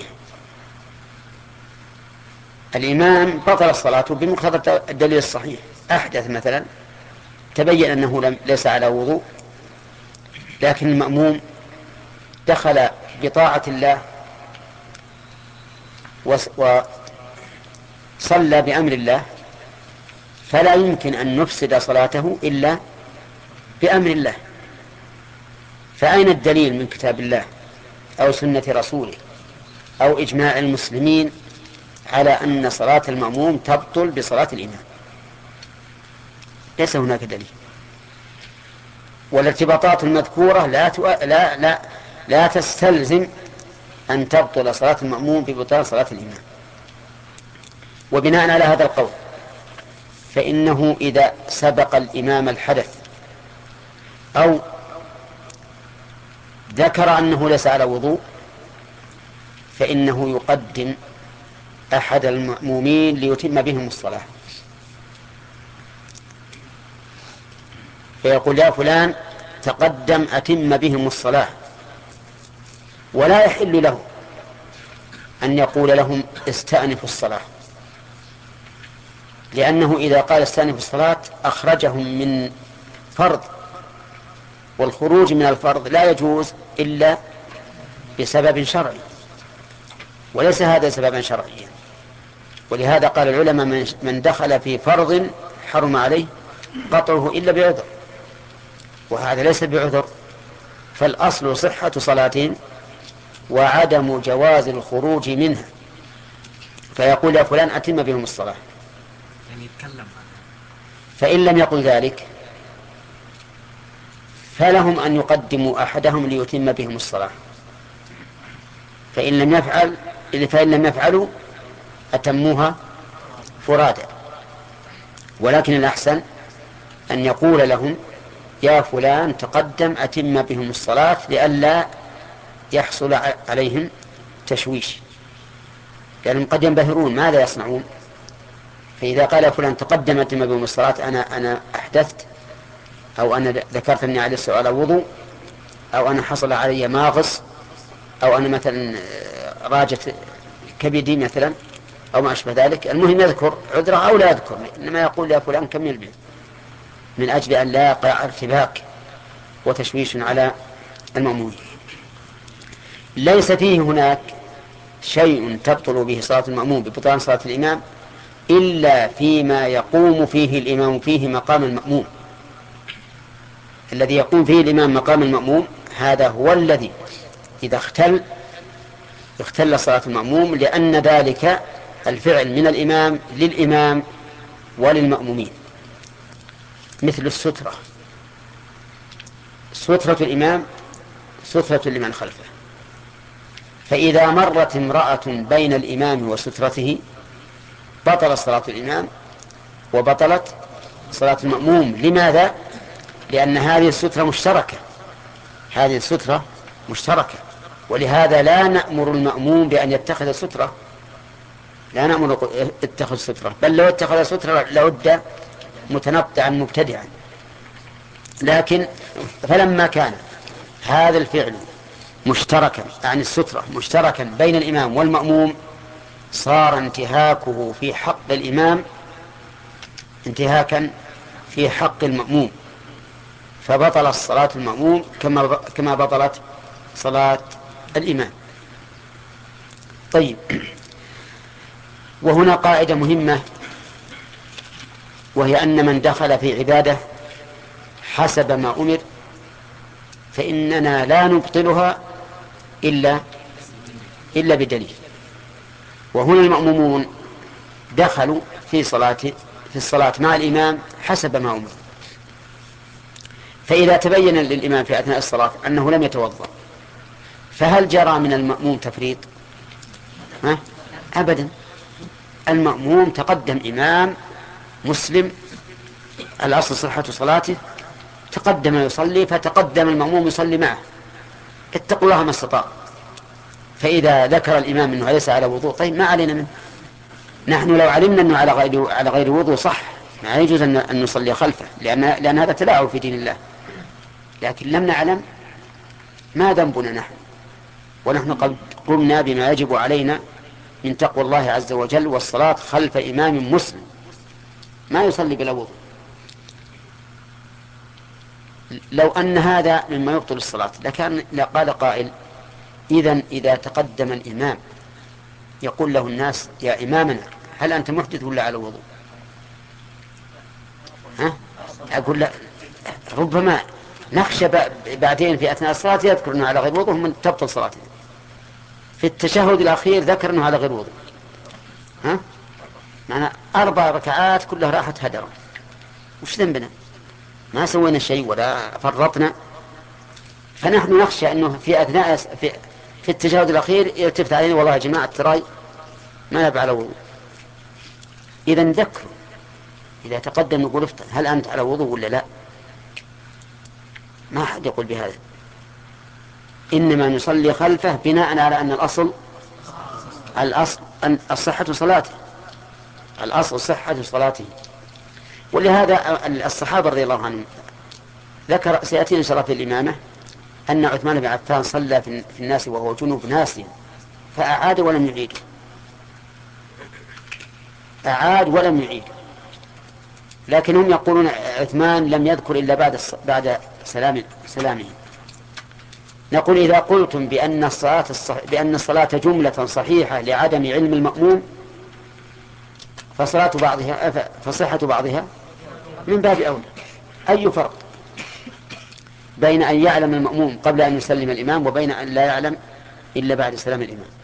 S1: الإمام بطل الصلاة بمقتضى الدليل الصحيح، أحدث مثلا تبين أنه لم ليس على وضوء، لكن المأموم دخل بطاعة الله صلى بأمر الله فلا يمكن أن نفسد صلاته إلا بأمر الله. فأين الدليل من كتاب الله أو سنة رسوله أو إجماع المسلمين على أن صلاة المأموم تبطل بصلاة الإمام؟ ليس هناك دليل. والارتباطات المذكورة لا, تؤ... لا, لا, لا تستلزم أن تبطل صلاة المأموم ببطلان صلاة الإمام. وبناء على هذا القول فإنه إذا سبق الإمام الحدث أو ذكر أنه ليس على وضوء فإنه يقدم أحد المأمومين ليتم بهم الصلاة، فيقول يا فلان تقدم أتم بهم الصلاة. ولا يحل له أن يقول لهم استأنفوا الصلاة، لأنه إذا قال استأنفوا الصلاة أخرجهم من فرض، والخروج من الفرض لا يجوز إلا بسبب شرعي، وليس هذا سببا شرعيا. ولهذا قال العلماء من دخل في فرض حرم عليه قطعه إلا بعذر، وهذا ليس بعذر. فالأصل صحة صلاتهم وعدم جواز الخروج منها، فيقول يا فلان أتم بهم الصلاة.
S9: يعني يتكلم.
S1: فإن لم يقل ذلك فلهم أن يقدموا أحدهم ليتم بهم الصلاة، فإن لم يفعل فإن لم يفعلوا أتموها فرادا. ولكن الأحسن أن يقول لهم يا فلان تقدم أتم بهم الصلاة لئلا يحصل عليهم تشويش، لأنهم قد ينبهرون ماذا يصنعون. فإذا قال فلان تقدم أتم بهم الصلاة أنا أنا أحدثت، أو أنا ذكرت أني على السؤال وضوء، أو أنا حصل علي ماغص، أو أنا مثلا راجت كبدي مثلا، أو ما أشبه ذلك، المهم يذكر عذره أو لا يذكر، إنما يقول يا فلان كمل به، من أجل أن لا يقع ارتباك وتشويش على المأمون. ليس فيه هناك شيء تبطل به صلاة المأمون ببطلان صلاة الإمام إلا فيما يقوم فيه الإمام فيه مقام المأموم. الذي يقوم فيه الإمام مقام المأموم هذا هو الذي إذا اختل اختل صلاة المأموم، لأن ذلك الفعل من الإمام للإمام وللمأمومين. مثل السترة، سترة الإمام سترة لمن خلفه، فإذا مرت امرأة بين الإمام وسترته بطل صلاة الإمام وبطلت صلاة المأموم. لماذا؟ لأن هذه السترة مشتركة، هذه السترة مشتركة، ولهذا لا نأمر المأموم بأن يتخذ سترة، لا نأمر اتخذ سترة، بل لو اتخذ سترة لعد متنطعا مبتدعا. لكن فلما كان هذا الفعل مشتركا عن السترة مشتركا بين الإمام والمأموم صار انتهاكه في حق الإمام انتهاكا في حق المأموم، فبطل صلاة المأموم كما كما بطلت صلاة الإمام. طيب، وهنا قاعدة مهمة، وهي أن من دخل في عبادة حسب ما أمر فإننا لا نبطلها إلا إلا بدليل. وهنا المأمومون دخلوا في صلاة في الصلاة مع الإمام حسب ما أمر، فإذا تبين للإمام في أثناء الصلاة أنه لم يتوضأ فهل جرى من المأموم تفريط؟ ها؟ أبدا. المأموم تقدم إمام مسلم الأصل صحة صلاته، تقدم يصلي فتقدم المأموم يصلي معه، اتقوا الله ما استطاع. فإذا ذكر الإمام أنه ليس على وضوء طيب ما علينا منه، نحن لو علمنا أنه على غير على غير وضوء صح ما يجوز أن نصلي خلفه، لأن لأن هذا تلاعب في دين الله. لكن لم نعلم ما ذنبنا نحن، ونحن قد قمنا بما يجب علينا من تقوى الله عز وجل والصلاة خلف إمام مسلم ما يصلي بلا وضوء. لو أن هذا مما يبطل الصلاة لكان لقال قائل إذن إذا تقدم الإمام يقول له الناس يا إمامنا هل أنت محدث ولا على وضوء؟ ها؟ أقول لا، ربما نخشى بعدين في أثناء الصلاة يذكر أنه على غير وضوء من تبطل صلاته. في التشهد الأخير ذكر أنه على غير وضوء. ها؟ معنا أربع ركعات كلها راحت هدرا، وش ذنبنا؟ ما سوينا شيء ولا فرطنا. فنحن نخشى أنه في أثناء في, في التشهد الأخير يلتفت علينا والله يا جماعة تراي ما نبع على وضوء. إذا نذكر إذا تقدم نقول افتح هل أنت على وضوء ولا لا؟ ما أحد يقول بهذا، إنما نصلي خلفه بناء على أن الأصل الأصل أن الصحة صلاته، الأصل صحة صلاته. ولهذا الصحابة رضي الله عنهم ذكر سيأتي إن شاء الله في الإمامة أن عثمان بن عفان صلى في الناس وهو جنوب ناسيا فأعاد ولم يعيد، أعاد ولم يعيد. لكن هم يقولون عثمان لم يذكر إلا بعد بعد سلام سلامه. نقول إذا قلتم بأن الصلاة الصح... بأن الصلاة جملة صحيحة لعدم علم المأموم فصلاة بعضها فصحة بعضها من باب أولى. أي فرق بين أن يعلم المأموم قبل أن يسلم الإمام وبين أن لا يعلم إلا بعد سلام الإمام؟